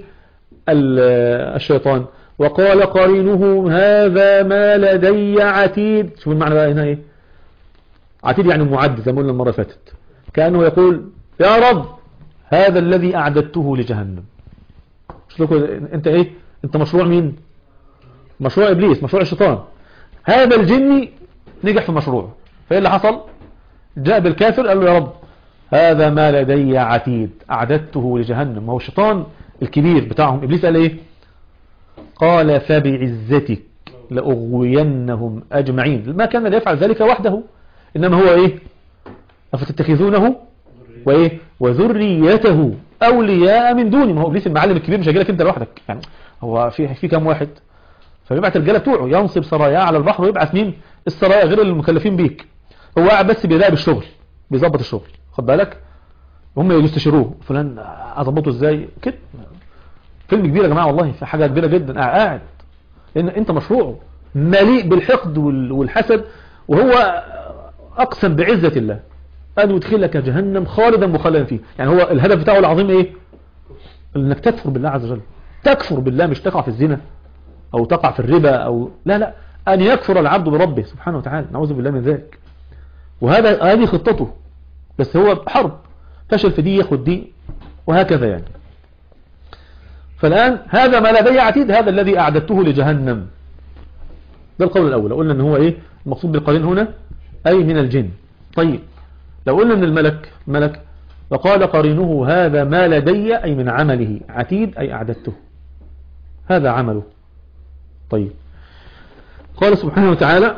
الشيطان. وقال قرينه هذا ما لدي عتيد. شوف المعنى بقى هنا ايه؟ عتيد يعني معد زي ما قلنا المرة فاتت. كأنه يقول يا رب هذا الذي أعددته لجهنم. شوف انت ايه؟ انت مشروع مين؟ مشروع إبليس، مشروع الشيطان. هذا الجني نجح في مشروعه. فإيه اللي حصل؟ جاء بالكافر قال له يا رب هذا ما لدي عتيد أعددته لجهنم. ما هو الشيطان الكبير بتاعهم إبليس قال إيه؟ قال فبعزتك لأغوينهم أجمعين. ما كان ليفعل ذلك وحده إنما هو إيه؟ أفتتخذونه وإيه؟ وذريته أولياء من دوني. ما هو إبليس المعلم الكبير مش هيجيلك أنت لوحدك. يعني هو في كم واحد؟ فبيبعت الرجاله بتوعه ينصب سرايا على البحر ويبعث مين؟ السرايا غير المكلفين بيك. هو قاعد بس بيراقب الشغل بيظبط الشغل. خد بالك هم يستشيروه فلان اظبطه ازاي كده. فيلم كبير يا جماعه والله في حاجه كبيره جدا قاعد لان انت مشروعه مليء بالحقد والحسد. وهو اقسم بعزه الله ان يدخلك جهنم خالدا مخلدا فيه. يعني هو الهدف بتاعه العظيم ايه؟ انك تكفر بالله عز وجل. تكفر بالله مش تقع في الزنا أو تقع في الربا أو لا أن يكفر العبد بربه سبحانه وتعالى. نعوذ بالله من ذلك. هذه خطته. بس هو حرب فشل في دي ياخد دي وهكذا يعني. فالآن هذا ما لدي عتيد هذا الذي أعددته لجهنم. ده القول الأول. لو قلنا أن هو إيه المقصود بالقرين هنا أي من الجن. طيب لو قلنا من الملك وقال قرينه هذا ما لدي أي من عمله عتيد أي أعددته هذا عمله. طيب قال سبحانه وتعالى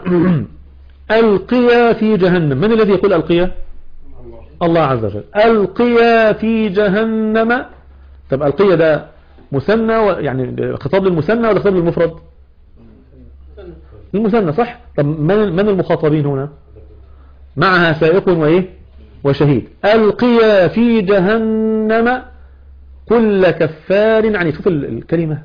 ألقيا في جهنم. من الذي يقول ألقيا؟ الله عز وجل. ألقيا في جهنم. طب ألقيا ده مثنى يعني خطاب للمثنى ولا خطاب للمفرد؟ المثنى صح. طب من المخاطبين هنا؟ معها سائق وإيه وشهيد. ألقيا في جهنم كل كفار عنيد. شوف الكلمة،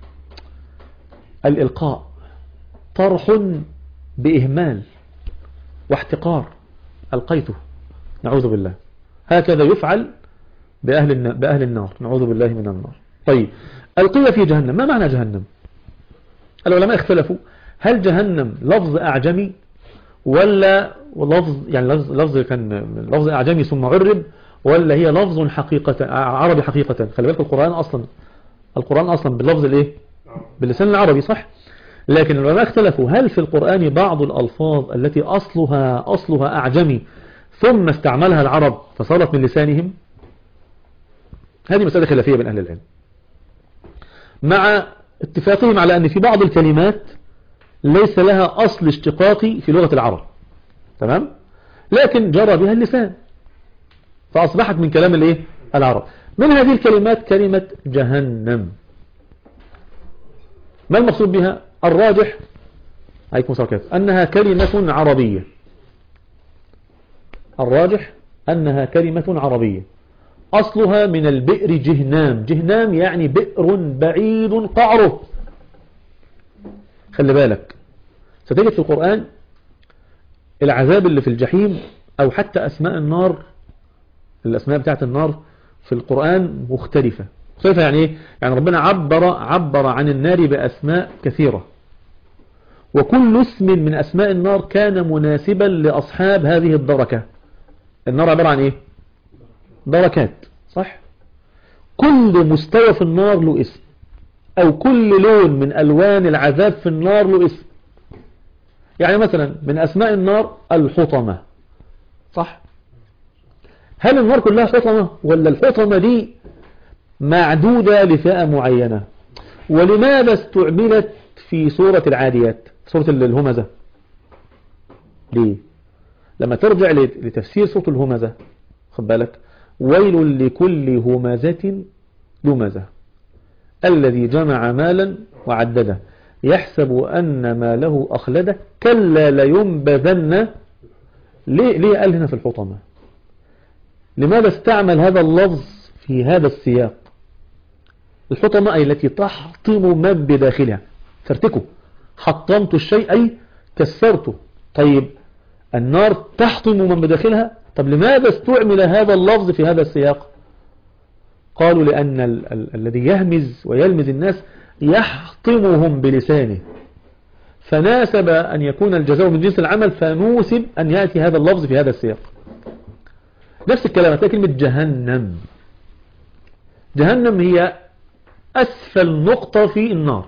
الإلقاء طرح بإهمال واحتقار، ألقيته، نعوذ بالله. هكذا يفعل بأهل النار، نعوذ بالله من النار. طيب، ألقي في جهنم، ما معنى جهنم؟ العلماء اختلفوا، هل جهنم لفظ أعجمي ولا لفظ، يعني لفظ كان لفظ أعجمي ثم عرب، ولا هي لفظ حقيقة عربي حقيقة؟ خلي بالك القرآن أصلا باللفظ الايه، باللسان العربي، صح؟ لكن العلماء اختلفوا، هل في القرآن بعض الألفاظ التي أصلها أعجمي ثم استعملها العرب فصارت من لسانهم؟ هذه مسألة خلافية بين أهل العلم، مع اتفاقهم على أن في بعض الكلمات ليس لها أصل اشتقاقي في لغة العرب، تمام؟ لكن جرى بها اللسان فأصبحت من كلام الايه العرب. من هذه الكلمات كلمة جهنم. ما المقصود بها؟ الراجح عليكم السلام أنها كلمة عربية. الراجح أنها كلمة عربية، أصلها من البئر جهنام. جهنام يعني بئر بعيد قعره. خلي بالك، ستجد في القرآن العذاب اللي في الجحيم أو حتى أسماء النار، الأسماء بتاعت النار في القرآن مختلفة. يعني إيه؟ يعني ربنا عبر عن النار بأسماء كثيرة، وكل اسم من أسماء النار كان مناسبا لأصحاب هذه الدركة. النار عبارة عن إيه؟ دركات، صح؟ كل مستوى في النار له اسم، أو كل لون من ألوان العذاب في النار له اسم. يعني مثلا من أسماء النار الحطمة، صح؟ هل النار كلها حطمة، ولا الحطمة دي معدودة لفئة معينة؟ ولماذا استعملت في سورة العاديات، سورة الهمزة؟ ليه؟ لما ترجع لتفسير سورة الهمزة، خد بالك، ويل لكل همزة لمزة الذي جمع مالا وعدده يحسب أن ماله أخلده كلا لينبذن. ليه قال هنا في الحطمة؟ لماذا استعمل هذا اللفظ في هذا السياق؟ الحطمة أي التي تحطم من بداخلها، ترتكه. حطمت الشيء أي كسرته. طيب النار تحطم من بداخلها، طب لماذا استعمل هذا اللفظ في هذا السياق؟ قالوا لأن الذي يهمز ويلمز الناس يحطمهم بلسانه، فناسب أن يكون الجزاء من جنس العمل، فنوسب أن يأتي هذا اللفظ في هذا السياق. نفس الكلام هتلاقي كلمة جهنم. جهنم هي أسفل نقطة في النار،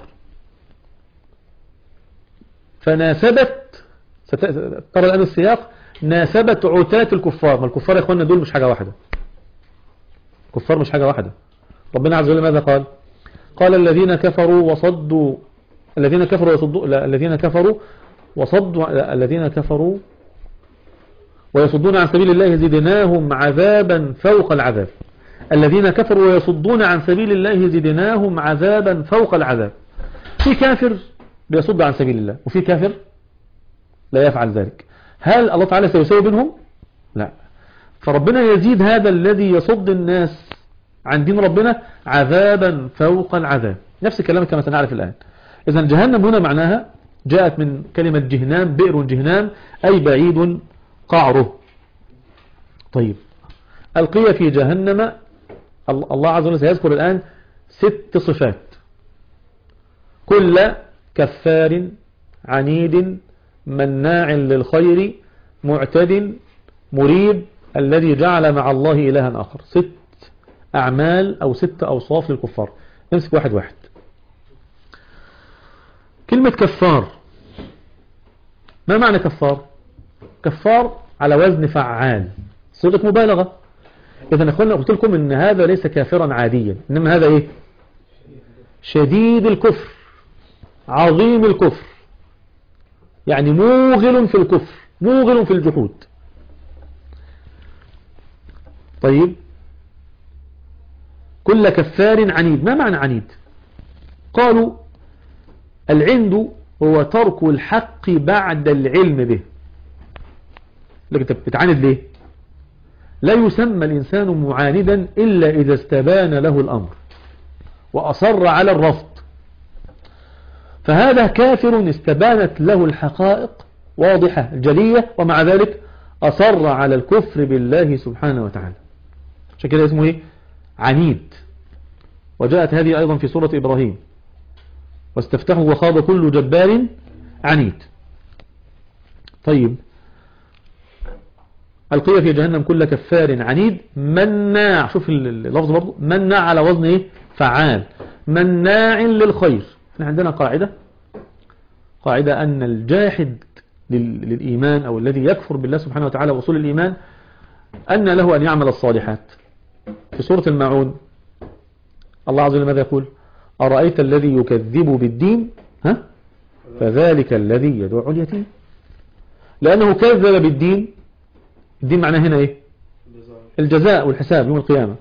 فناسبت، ترى الآن السياق، ناسبت عتاة الكفار. ما الكفار يا اخوانا دول مش حاجة واحدة، كفار مش حاجة واحدة. ربنا عز وجل ماذا قال؟ قال الذين كفروا وصدوا ويصدون عن سبيل الله زدناهم عذابا فوق العذاب. الذين كفروا ويصدون عن سبيل الله زدناهم عذابا فوق العذاب. في كافر بيصد عن سبيل الله، وفي كافر لا يفعل ذلك. هل الله تعالى سيساوي بينهم؟ لا. فربنا يزيد هذا الذي يصد الناس عن دين ربنا عذابا فوق العذاب. نفس الكلام كما سنعرف الآن. إذن جهنم هنا معناها جاءت من كلمة جهنام، بئر جهنام أي بعيد قعره. طيب، ألقي في جهنم، الله عز وجل سيذكر الآن 6 صفات: كل كفار عنيد مناع للخير معتد مريب الذي جعل مع الله إلها آخر. 6 أعمال أو 6 أوصاف للكفار. نمسك واحد واحد. كلمة كفار، ما معنى كفار؟ كفار على وزن فعال، صيغة مبالغة. إذا أخوانا قلت لكم إن هذا ليس كافرا عاديا، إنما هذا إيه؟ شديد الكفر، عظيم الكفر، يعني موغل في الكفر، موغل في الجحود. طيب، كل كفار عنيد، ما معنى عنيد؟ قالوا العند هو ترك الحق بعد العلم به. لكن أنت بتعاند ليه؟ لا يسمى الإنسان معاندا إلا إذا استبان له الأمر وأصر على الرفض. فهذا كافر استبانت له الحقائق واضحة جلية ومع ذلك أصر على الكفر بالله سبحانه وتعالى، عشان كده اسمه إيه؟ عنيد. وجاءت هذه أيضا في سورة إبراهيم: واستفتحوا وخاض كل جبار عنيد. طيب، ألقي في جهنم كل كفار عنيد مناع. شوف اللفظ برضو، مناع على وزن إيه؟ فعال. مناع للخير. احنا عندنا قاعدة أن الجاحد للإيمان أو الذي يكفر بالله سبحانه وتعالى وأصول الإيمان أن له أن يعمل الصالحات. في سورة الماعون الله عز وجل ماذا يقول؟ أرأيت الذي يكذب بالدين فذلك الذي يدعو اليتيم. لأنه كذب بالدين. الدين معناه هنا إيه؟ الجزاء والحساب يوم القيامة.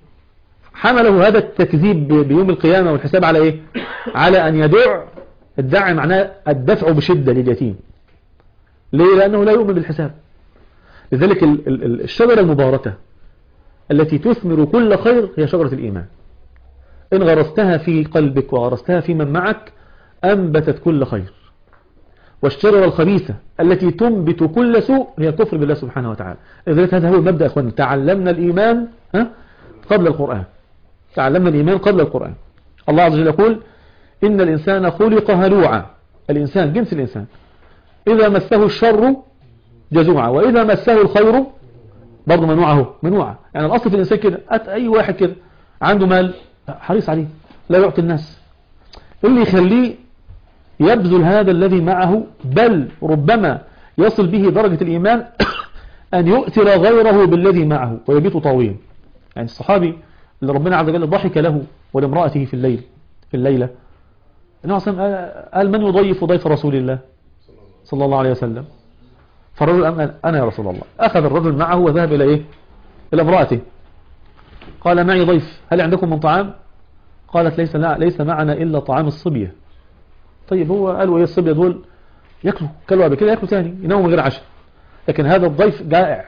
حمله هذا التكذيب بيوم القيامة والحساب على إيه؟ على أن يدع. الدع معناه الدفع بشدة لليتيم. ليه؟ لأنه لا يؤمن بالحساب. لذلك الشجرة المباركة التي تثمر كل خير هي شجرة الإيمان. إن غرستها في قلبك وغرستها في من معك أنبتت كل خير. والشجرة الخبيثة التي تنبت كل سوء هي الكفر بالله سبحانه وتعالى. لذلك هذا هو المبدأ. أخواني، تعلمنا الإيمان قبل القرآن. تعلمنا الإيمان قبل القرآن. الله عز وجل يقول: إن الإنسان خلق هلوعا. الإنسان جنس الإنسان إذا مسه الشر جزوعا وإذا مسه الخير برضه منوعا. يعني الأصل في الإنسان كده، أي واحد كده عنده مال حريص عليه لا يعطي الناس. اللي يخليه يبذل هذا الذي معه، بل ربما يصل به درجة الإيمان أن يؤثر غيره بالذي معه ويبيت طاويا. يعني الصحابي اللي ربنا عز وجل ضحك له ولامرأته في الليلة النبي صلى الله عليه وسلم قال: من يضيف ضيف رسول الله صلى الله عليه وسلم؟ فالرجل أنا يا رسول الله. أخذ الرجل معه وذهب إلى إيه؟ إلى امرأته. قال: معي ضيف، هل عندكم من طعام؟ قالت: ليس معنا إلا طعام الصبية. طيب، هو قالوا إيه الصبية دول؟ كلوا قبل كده يأكلوا ثاني، يناموا من غير عشاء. لكن هذا الضيف جائع،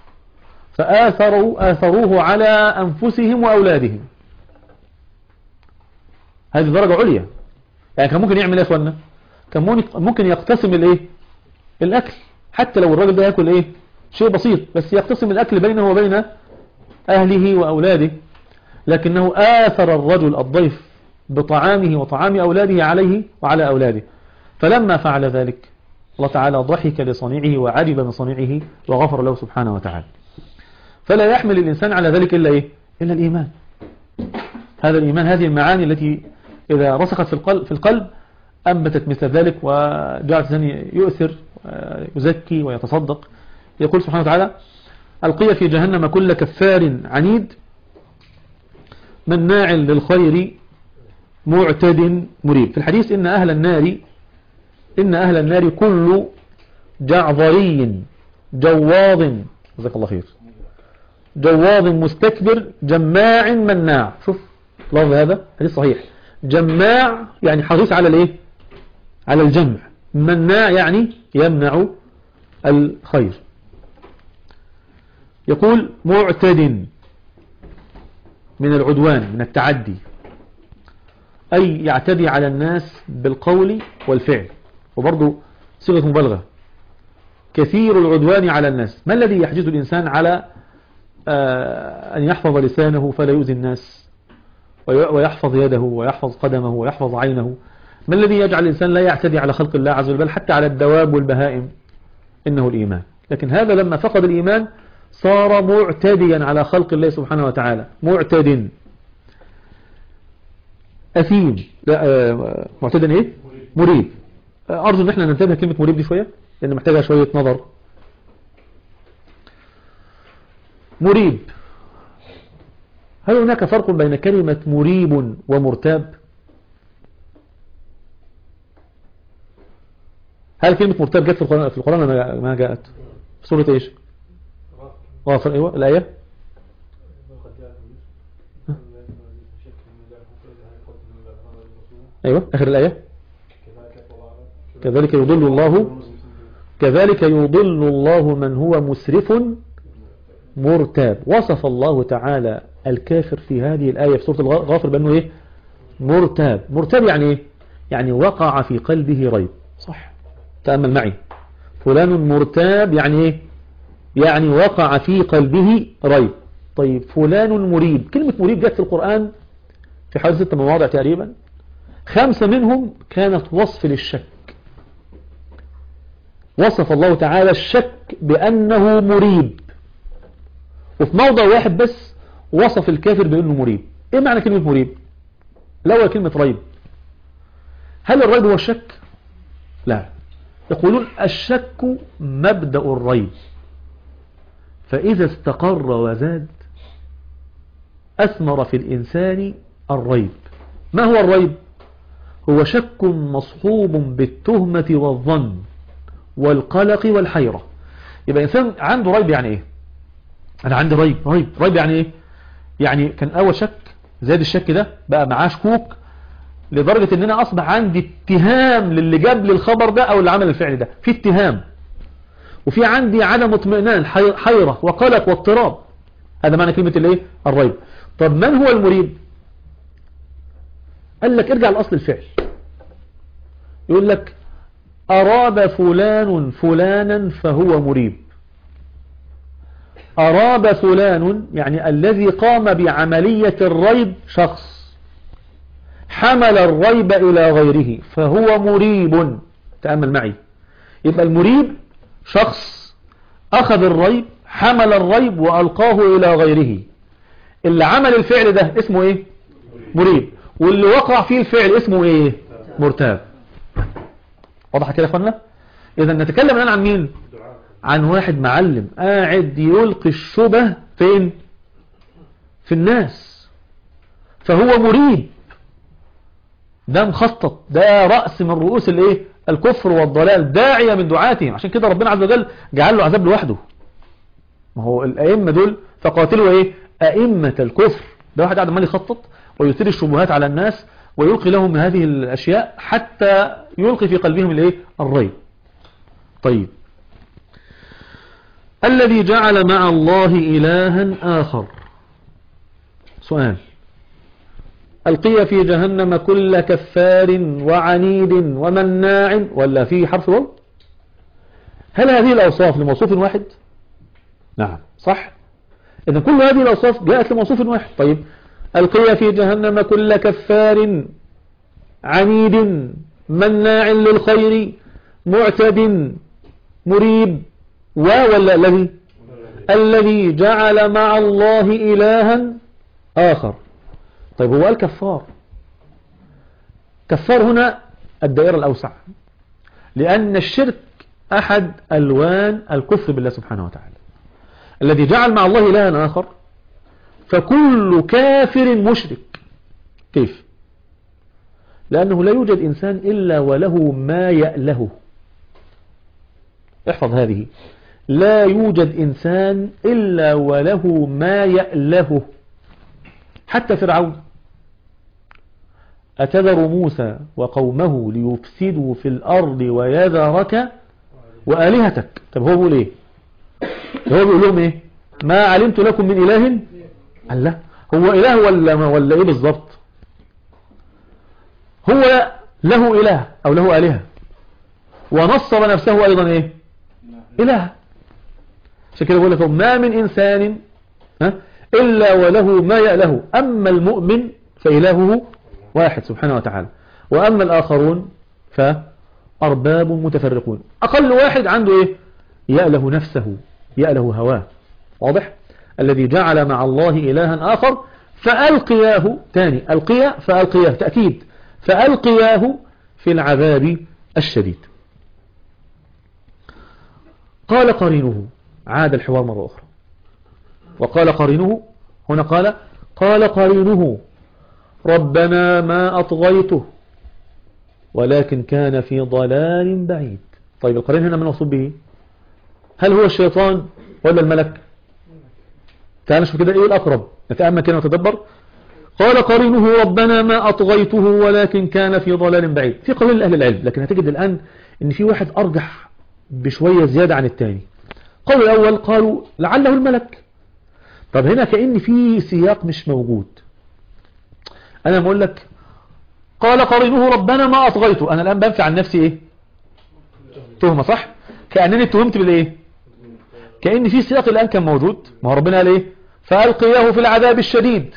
فآثروه على أنفسهم وأولادهم. هذه درجة عليا. يعني كان ممكن يعمل ايه يا اخوانا؟ كان ممكن يقتسم الايه؟ الاكل. حتى لو الراجل ده ياكل ايه؟ شيء بسيط، بس يقتسم الاكل بينه وبين اهله واولاده. لكنه آثر الرجل الضيف بطعامه وطعام اولاده عليه وعلى اولاده. فلما فعل ذلك الله تعالى ضحك لصنيعه وعجب من صنيعه وغفر له سبحانه وتعالى. فلا يحمل الانسان على ذلك الا ايه؟ الا الايمان. هذا الإيمان، هذه المعاني التي إذا رسخت في القلب أنبتت مثل ذلك وجعلت الإنسان يؤثر يزكي ويتصدق. يقول سبحانه وتعالى: ألقي في جهنم كل كفار عنيد مناع للخير معتد مريب. في الحديث: إن أهل النار كل جعظري جواظ، جزاك الله خير، جواظ مستكبر جماع مناع. شوف لفظ هذا حديث صحيح. جماع يعني حريص على الايه؟ على الجمع. مناع يعني يمنع الخير. يقول: معتد من العدوان، من التعدي، أي يعتدي على الناس بالقول والفعل. وبرضه صيغة مبالغة، كثير العدوان على الناس. ما الذي يحجز الإنسان على أن يحفظ لسانه فلا يؤذي الناس، ويحفظ يده ويحفظ قدمه ويحفظ عينه؟ ما الذي يجعل الإنسان لا يعتدي على خلق الله عز وجل حتى على الدواب والبهائم؟ إنه الإيمان. لكن هذا لما فقد الإيمان صار معتديا على خلق الله سبحانه وتعالى. معتد. أثيم. معتدا إيه؟ مريب. أرجو أن احنا ننتبه كلمة مريب دي شوية لأن محتاجها شوية نظر. مريب، هل هناك فرق بين كلمة مريب ومرتاب؟ هل كلمة مرتاب جاءت في القرآن ولا ما جاءت؟ في سورة ايش؟ غافر. ايوه الآية. ايوه اخر الآية. كذلك يضل الله كذلك يضل الله من هو مسرف مرتاب. وصف الله تعالى الكافر في هذه الآية في سورة الغافر بأنه إيه؟ مرتاب. مرتاب يعني إيه؟ يعني وقع في قلبه ريب. صح، تأمل معي. فلان مرتاب يعني إيه؟ يعني وقع في قلبه ريب. طيب فلان مريب، كلمة مريب جت في القرآن في حوالي 6 مواضع تقريبا، 5 منهم كانت وصف للشك. وصف الله تعالى الشك بأنه مريب، وفي موضع واحد بس وصف الكافر بأنه مريب. ايه معنى كلمة مريب؟ الأول كلمة ريب. هل الريب هو الشك؟ لا، يقولون الشك مبدأ الريب، فإذا استقر وزاد أثمر في الإنسان الريب. ما هو الريب؟ هو شك مصحوب بالتهمة والظن والقلق والحيرة. يبقى إنسان عنده ريب. يعني إيه؟ أنا عندي ريب يعني إيه؟ يعني كان أول شك، زاد الشك ده بقى معاه شكوك لدرجة إن أنا أصبح عندي اتهام للي جاب لي الخبر ده أو اللي عمل الفعل ده، في اتهام، وفي عندي عدم اطمئنان، حيرة وقلق واضطراب. هذا معنى كلمة الايه؟ الريب. طب من هو المريب؟ قال لك ارجع لأصل الفعل. يقول لك أراد فلان فلانا فهو مريب. أراد فلان يعني الذي قام بعملية الريب شخص، حمل الريب إلى غيره فهو مريب. تأمل معي. يبقى المريب شخص أخذ الريب، حمل الريب وألقاه إلى غيره. اللي عمل الفعل ده اسمه إيه؟ مريب. واللي وقع فيه الفعل اسمه إيه؟ مرتاب. واضح كده يا اخوانا؟ إذا نتكلم الآن عن مين؟ عن واحد معلم قاعد يلقي الشبه فين؟ في الناس، فهو مريب. ده مخطط، ده رأس من رؤوس الايه؟ الكفر والضلال، داعية من دعاتهم. عشان كده ربنا عز وجل جعل له عذاب لوحده. ما هو الأئمة دول فقاتلوا ايه؟ أئمة الكفر. ده واحد قاعد عمال يخطط ويثير الشبهات على الناس ويلقي لهم من هذه الأشياء حتى يلقي في قلبهم الايه؟ الريب. طيب، الذي جعل مع الله إلها آخر. سؤال: ألقي في جهنم كل كفار وعنيد ومناع، ولا في حرف واو؟ هل هذه الأوصاف لموصوف واحد؟ نعم، صح. إذن كل هذه الأوصاف جاءت لموصوف واحد. طيب، ألقي في جهنم كل كفار عنيد مناع للخير معتد مريب، ولا الذي جعل مع الله إلها آخر. طيب، هو قال كفار. كفار هنا الدائرة الأوسع، لأن الشرك أحد ألوان الكفر بالله سبحانه وتعالى. الذي جعل مع الله إلها آخر فكل كافر مشرك. كيف؟ لأنه لا يوجد إنسان إلا وله ما يأله. احفظ هذه: لا يوجد إنسان إلا وله ما يأله. حتى فرعون: أتذر موسى وقومه ليفسدوا في الأرض ويذرك وآلهتك. طب هو بيقول إيه؟ هو بيقول لهم إيه؟ ما علمت لكم من إله. قال لا، هو إله ولا إيه بالضبط؟ هو له إله أو له آلهة، ونصب نفسه أيضا إيه؟ إله. عشان كده بقول لكم ما من إنسان إلا وله ما يأله. أما المؤمن فإلهه واحد سبحانه وتعالى، وأما الآخرون فأرباب متفرقون. أقل واحد عنده إيه؟ يأله نفسه، يأله هواه. واضح؟ الذي جعل مع الله إلها آخر فألقياه. تاني، ألقيا فألقياه، تأكيد، فألقياه في العذاب الشديد. قال قرينه، عاد الحوار مرة أخرى، وقال قرينه هنا، قال قرينه ربنا ما أطغيته ولكن كان في ضلال بعيد. طيب، القرين هنا من موصوف به؟ هل هو الشيطان ولا الملك؟ تعال نشوف كده ايه الأقرب، نتأمل كده ونتدبر. قال قرينه ربنا ما أطغيته ولكن كان في ضلال بعيد. في قليل أهل العلم، لكن هتجد الآن ان في واحد أرجح بشوية زيادة عن الثاني. قول الأول قالوا لعله الملك. طب هنا كأن في سياق مش موجود. أنا بقول لك قال قرينه ربنا ما أطغيته، أنا الآن بنفي عن نفسي إيه؟ تهمة، صح؟ كأنني اتهمت بالإيه؟ كأن في سياق الآن كان موجود. ما هو ربنا قال إيه؟ فألقياه في العذاب الشديد.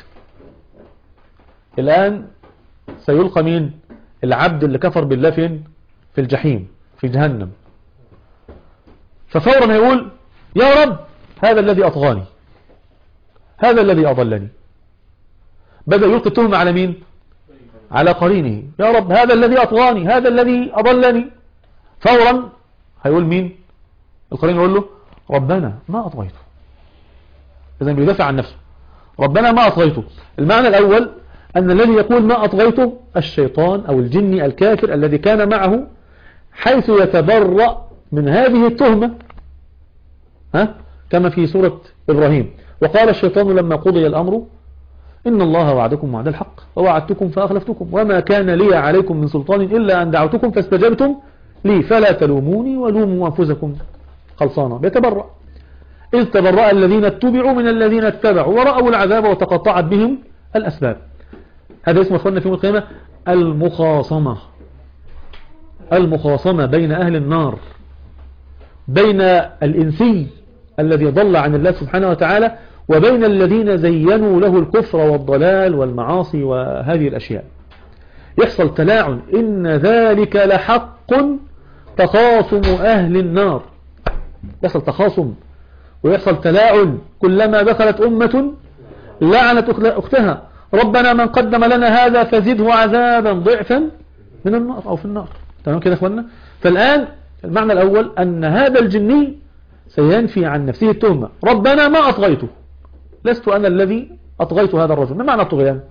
الآن سيلقى مين؟ العبد اللي كفر بالله فين؟ في الجحيم، في جهنم. ففورا يقول يا رب هذا الذي أطغاني، هذا الذي أضلني. بدأ يلقي التهمة على مين؟ على قرينه. يا رب هذا الذي أطغاني، هذا الذي أضلني. فورا هيقول مين؟ القرين يقول له ربنا ما أطغيته. إذن بيدافع عن نفسه، ربنا ما أطغيته. المعنى الأول أن الذي يقول ما أطغيته الشيطان أو الجني الكافر الذي كان معه، حيث يتبرأ من هذه التهمة. كما في سورة إبراهيم وقال الشيطان لما قضي الأمر إن الله وعدكم وعد الحق ووعدتكم فأخلفتكم وما كان لي عليكم من سلطان إلا أن دعوتكم فاستجبتم لي فلا تلوموني ولوموا أنفسكم. خلصانا بيتبرأ. إذ تبرأ الذين اتبعوا من الذين اتبعوا ورأوا العذاب وتقطعت بهم الأسباب. هذا اسمه أخوانا في يوم القيامة المخاصمة. المخاصمة بين أهل النار، بين الإنسي الذي ضل عن الله سبحانه وتعالى وبين الذين زينوا له الكفر والضلال والمعاصي وهذه الأشياء. يحصل تلاعن. إن ذلك لحق تخاصم أهل النار. يحصل تخاصم ويحصل تلاعن. كلما دخلت أمة لعنت أختها. ربنا من قدم لنا هذا فزده عذابا ضعفا من النار أو في النار. تمام كده يا اخوانا؟ فالآن المعنى الأول أن هذا الجني سينفي عن نفسه التهمة. ربنا ما أطغيته، لست أنا الذي أطغيت هذا الرجل. ما معنى الطغيان؟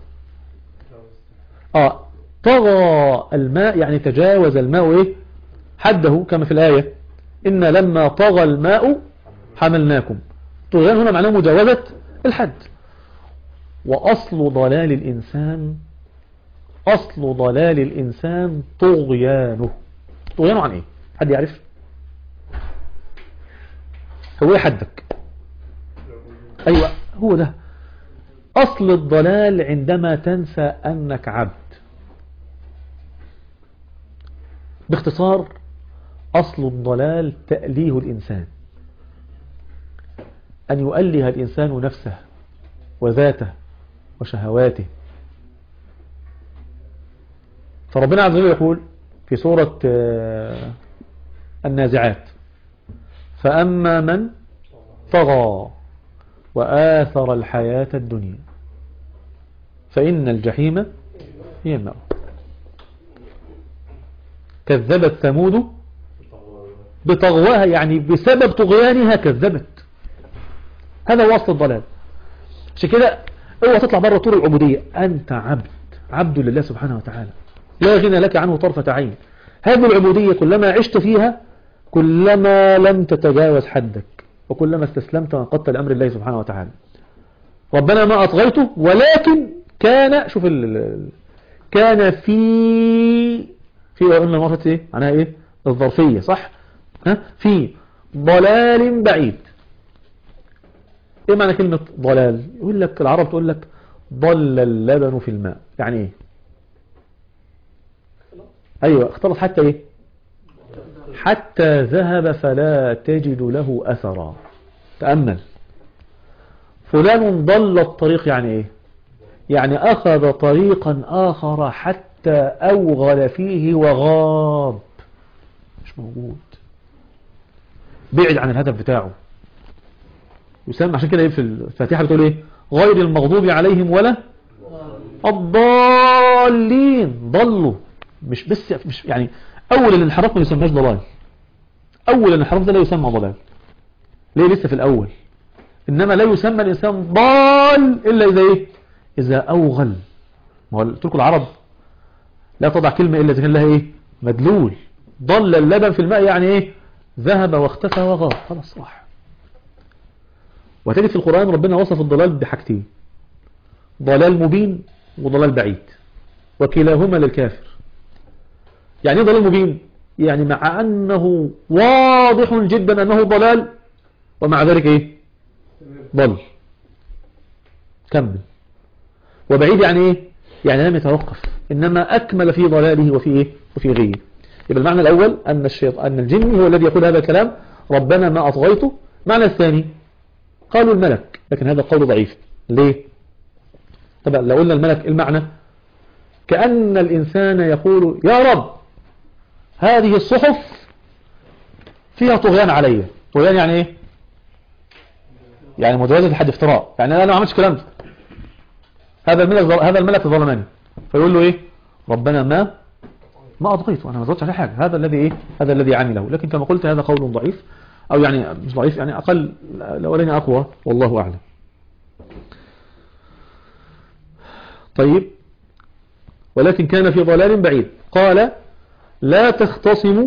طغى الماء يعني تجاوز الماء إيه؟ حده، كما في الآية إن لما طغى الماء حملناكم. طغيان هنا معناه مجاوزة الحد. وأصل ضلال الإنسان، أصل ضلال الإنسان طغيانه. طغيانه عن إيه؟ حد يعرف؟ هو حدك؟ أيوة هو ده. أصل الضلال عندما تنسى أنك عبد. باختصار أصل الضلال تأليه الإنسان، أن يؤله الإنسان نفسه وذاته وشهواته. فربنا عز وجل يقول في سورة النازعات فأما من طغى وآثر الحياة الدنيا فإن الجحيم هي المأوى. كذبت ثمود بطغواها، يعني بسبب طغيانها كذبت. هذا هو أصل الضلال. عشان كده اوعى تطلع بره طور العبودية. أنت عبد، عبد لله سبحانه وتعالى، لا غنى لك عنه طرفة عين. هذه العبودية كلما عشت فيها كلما لم تتجاوز حدك وكلما استسلمت وانقضت لأمر الله سبحانه وتعالى. ربنا ما أطغيته ولكن كان، شوف كان في قلنا مرة ايه معناها ايه؟ الظرفية، صح؟ في ضلال بعيد. ايه معنى كلمة ضلال؟ يقول لك العرب تقول لك ضل اللبن في الماء. يعني ايه؟ ايوه اختلط حتى ايه؟ حتى ذهب فلا تجد له اثرا. تأمل. فلان ضل الطريق يعني ايه؟ يعني اخذ طريقا اخر حتى اوغل فيه وغاب، مش موجود، بعد عن الهدف بتاعه. يسمى عشان كده في الفاتحة بتقول ايه؟ غير المغضوب عليهم ولا الضالين. ضلوا، مش بس مش يعني اول الانحراف ما يسمىش ضلال. اول الانحراف ده لا يسمى ضلال. ليه؟ لسه في الاول. انما لا يسمى الانسان ضال الا اذا ايه؟ اذا اوغل. ما هو قلت لكم العرب لا تضع كلمة الا اذا كان لها ايه؟ مدلول. ضل اللبن في الماء يعني ايه؟ ذهب واختفى وغاب، خلاص راح. وتجد في القرآن ربنا وصف الضلال بحاجتين: ضلال مبين وضلال بعيد، وكلاهما للكافر. يعني ايه ضلال مبين؟ يعني مع أنه واضح جدا أنه ضلال، ومع ذلك إيه؟ ضل. كمل. وبعيد يعني إيه؟ يعني لم يتوقف، إنما أكمل في ضلاله وفي إيه؟ وفي غيه. يبقى المعنى الأول أن الجن هو الذي يقول هذا الكلام، ربنا ما أطغيته. معنى الثاني قالوا الملك، لكن هذا قول ضعيف. ليه؟ طبعا لو قلنا الملك المعنى كأن الإنسان يقول يا رب هذه الصحف فيها طغيان علي. طغيان يعني إيه؟ يعني مجاوزة حد افتراء، يعني أنا ما عملتش كلام ده، هذا الملك ظلمني. فيقول له إيه؟ ربنا ما أطغيته، أنا ما زودتش عليه حاجة، هذا الذي إيه؟ هذا الذي عمله. لكن كما قلت هذا قول ضعيف، أو يعني مش ضعيف، يعني أقل، الأولين أقوى، والله أعلم. طيب، ولكن كان في ضلال بعيد. قال لا تختصموا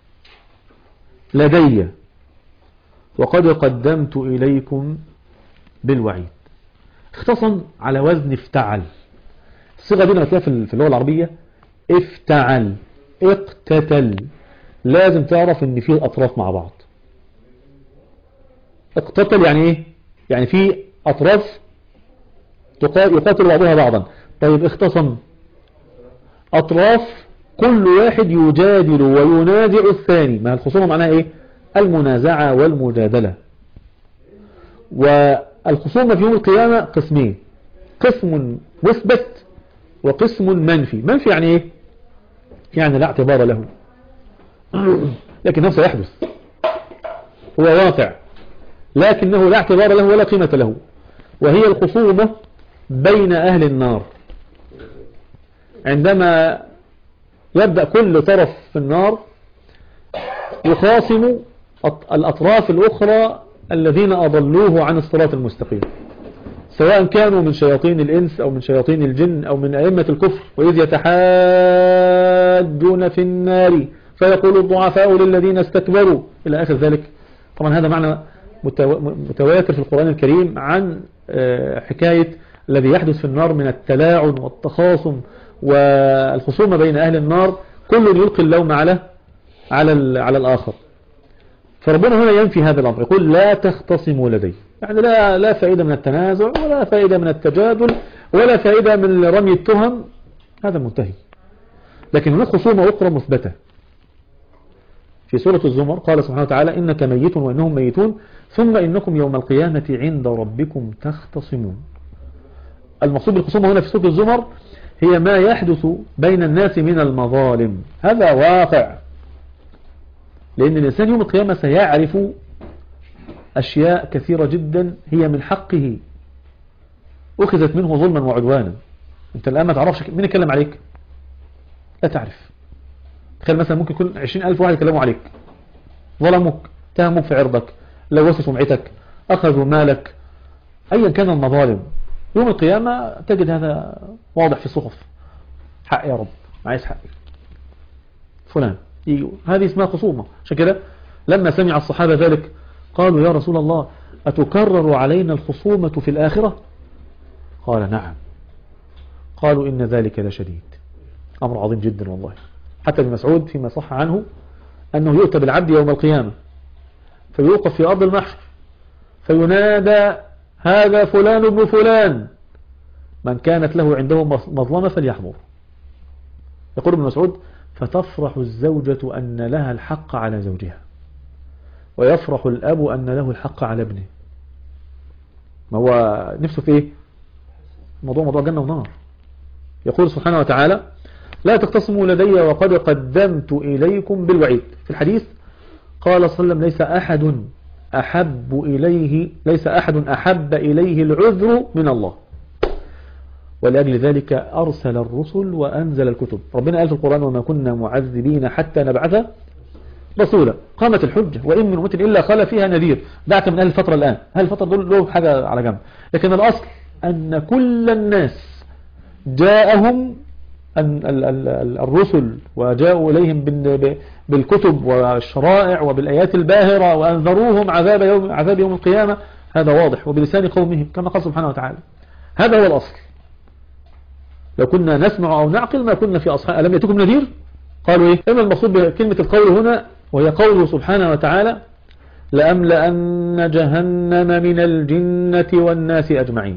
لدي وقد قدمت إليكم بالوعيد. اختصم على وزن افتعل. الصيغة دي لما تلاقيها في اللغة العربية افتعل، اقتتل، لازم تعرف ان في اطراف مع بعض. اقتتل يعني ايه؟ يعني في اطراف يقاتل بعضها بعضا. طيب اختصم، اطراف كل واحد يجادل وينازع الثاني. ما الخصومة معناها ايه؟ المنازعة والمجادلة. والخصومة في يوم القيامة قسمين، قسم مثبت وقسم منفي. منفي يعني ايه؟ يعني لا اعتبار له، لكنه سيحدث، هو واقع لكنه لا اعتبار له ولا قيمة له. وهي الخصومة بين أهل النار، عندما يبدأ كل طرف في النار يخاصم الأطراف الأخرى الذين أضلوه عن الصراط المستقيم، سواء كانوا من شياطين الإنس أو من شياطين الجن أو من أئمة الكفر. وإذ يتحاجون في النار فيقول الضعفاء للذين استكبروا إلى آخر ذلك. طبعا هذا معنى متواتر في القرآن الكريم عن حكاية الذي يحدث في النار من التلاعن والتخاصم والخصومة بين أهل النار، كل يلقي اللوم على الآخر. فربنا هنا ينفي هذا الأمر، يقول لا تختصموا لدي، يعني لا فائدة من التنازع ولا فائدة من التجادل ولا فائدة من رمي التهم، هذا منتهي. لكن هناك خصومة أخرى مثبتة في سورة الزمر، قال سبحانه وتعالى إنك ميت وإنهم ميتون ثم إنكم يوم القيامة عند ربكم تختصمون. المقصود بالخصومة هنا في سورة الزمر هي ما يحدث بين الناس من المظالم، هذا واقع، لأن الإنسان يوم القيامة سيعرف أشياء كثيرة جدا هي من حقه أخذت منه ظلما وعدوانا. أنت الآن ما تعرفش مين يتكلم عليك، لا تعرف. تخيل مثلا ممكن يكون 20,000 واحد يتكلموا عليك، ظلموك، تهموك في عرضك، لوثوا سمعتك، أخذوا مالك، أيا كان المظالم. يوم القيامة تجد هذا واضح في الصحف، حق يا رب، عايز حقي فلان. هذه اسمها خصومة. عشان كده لما سمع الصحابة ذلك قالوا يا رسول الله أتكرر علينا الخصومة في الآخرة؟ قال نعم. قالوا إن ذلك لشديد، أمر عظيم جدا والله. حتى ابن مسعود فيما صح عنه أنه يؤتى بالعبد يوم القيامة فيوقف في أرض المحشر فينادى هذا فلان ابن فلان، من كانت له عنده مظلمة فليحضر. يقول ابن مسعود فتفرح الزوجة أن لها الحق على زوجها ويفرح الأب أن له الحق على ابنه. ما هو نفسه في إيه؟ موضوع جنة ونار. يقول سبحانه وتعالى لا تختصموا لدي وقد قدمت إليكم بالوعيد. في الحديث قال صلى الله عليه وسلم ليس أحد أحب إليه العذر من الله، ولأجل ذلك أرسل الرسل وأنزل الكتب. ربنا قال في القرآن وما كنا معذبين حتى نبعث رسولا. قامت الحجة وإن من أمة إلا خلا فيها نذير. دعك من أهل الفترة الآن، أهل الفترة دول له حاجة على جنب، لكن الأصل أن كل الناس جاءهم الرسل وجاءوا إليهم بالكتب والشرائع وبالآيات الباهرة وأنذروهم عذاب يوم القيامة. هذا واضح وبلسان قومهم كما قال سبحانه وتعالى. هذا هو الأصل. لو كنا نسمع أو نعقل ما كنا في أصحاب. ألم يأتكم نذير؟ قالوا إيه؟ إما المقصود بكلمة القول هنا وهي قوله سبحانه وتعالى لأملأن جهنم من الجنة والناس أجمعين.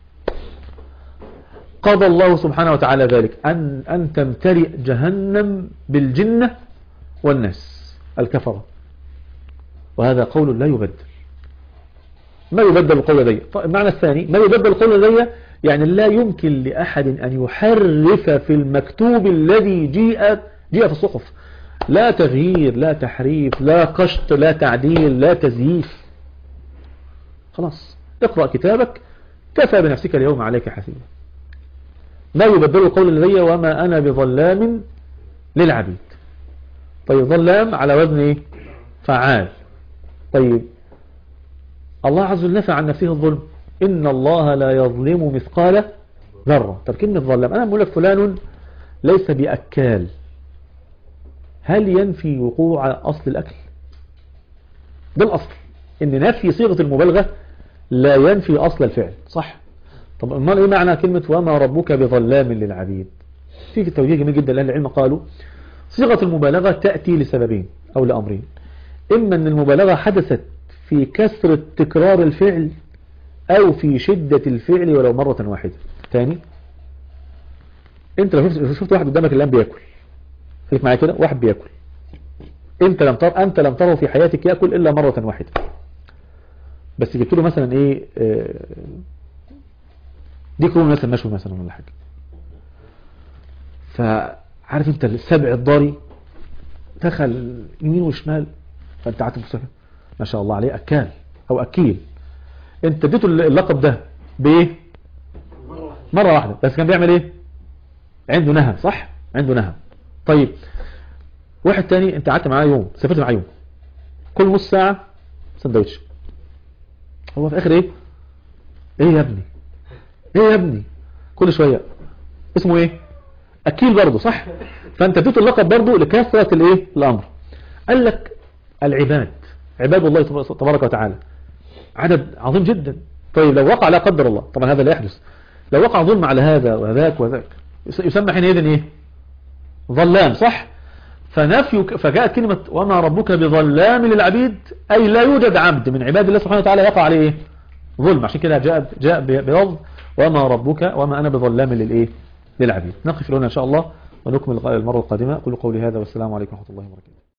قضى الله سبحانه وتعالى ذلك أن تمتلئ جهنم بالجنة والناس الكفرة، وهذا قول لا يبدل، ما يبدل القول لدي. المعنى الثاني ما يبدل القول لدي يعني لا يمكن لأحد أن يحرف في المكتوب الذي جيء في الصحف، لا تغيير لا تحريف لا قشط لا تعديل لا تزييف. خلاص اقرأ كتابك كفى بنفسك اليوم عليك حسيبا. ما يبدل القول لدي وما أنا بظلام للعبيد. طيب ظلام على وزن إيه؟ فعال. طيب الله عز وجل نفى عن نفسه الظلم، إن الله لا يظلم مثقال ذرة. طب كلمة ظلام أنا بقول لك فلان ليس بأكال، هل ينفي وقوع أصل الأكل؟ ده الأصل، إن نفي صيغة المبالغة لا ينفي أصل الفعل، صح؟ طب امال إيه معنى كلمة وما ربك بظلام للعبيد؟ في توجيه جميل جدا لأهل العلم قالوا صيغة المبالغة تأتي لسببين أو لأمرين. إما أن المبالغة حدثت في كثرة تكرار الفعل أو في شدة الفعل ولو مرة واحدة. تاني، أنت لو شفت واحد قدامك الآن بيأكل، خليك معايا كده، واحد بيأكل، أنت لم تره في حياتك يأكل إلا مرة واحدة، بس جبت له مثلا إيه ديك رومي مثلا مشوي مثلا ولا حاجة، فعارف أنت السبع الضاري دخل يمين وشمال، فأنت عاتب مستكبر ما شاء الله عليه أكال أو أكيل. أنت اديته اللقب ده بإيه؟ مرة واحدة، بس كان بيعمل إيه؟ عنده نهم، صح؟ عنده نهم. طيب واحد تاني أنت قعدت معاه يوم، سافرت معاه يوم، كل نص ساعة سندوتش، هو في آخر إيه؟ إيه يا ابني؟ إيه يا ابني؟ كل شوية اسمه إيه؟ أكيل برضه، صح؟ فأنت اديته اللقب برضه لكثرة الإيه؟ الأمر. قال لك العباد، عباد الله تبارك وتعالى عدد عظيم جدا. طيب لو وقع لا قدر الله، طبعا هذا لا يحدث، لو وقع ظلم على هذا وذاك وذاك يسمى حينئذ ايه؟ ظلام، صح؟ فجاءت كلمة وما ربك بظلام للعبيد، أي لا يوجد عبد من عباد الله سبحانه وتعالى يقع عليه ايه؟ ظلم. عشان كده جاء بلفظ وما ربك وما أنا بظلام للإيه؟ للعبيد. نقف هنا إن شاء الله ونكمل المرة القادمة. أقول قولي هذا والسلام عليكم ورحمة الله وبركاته.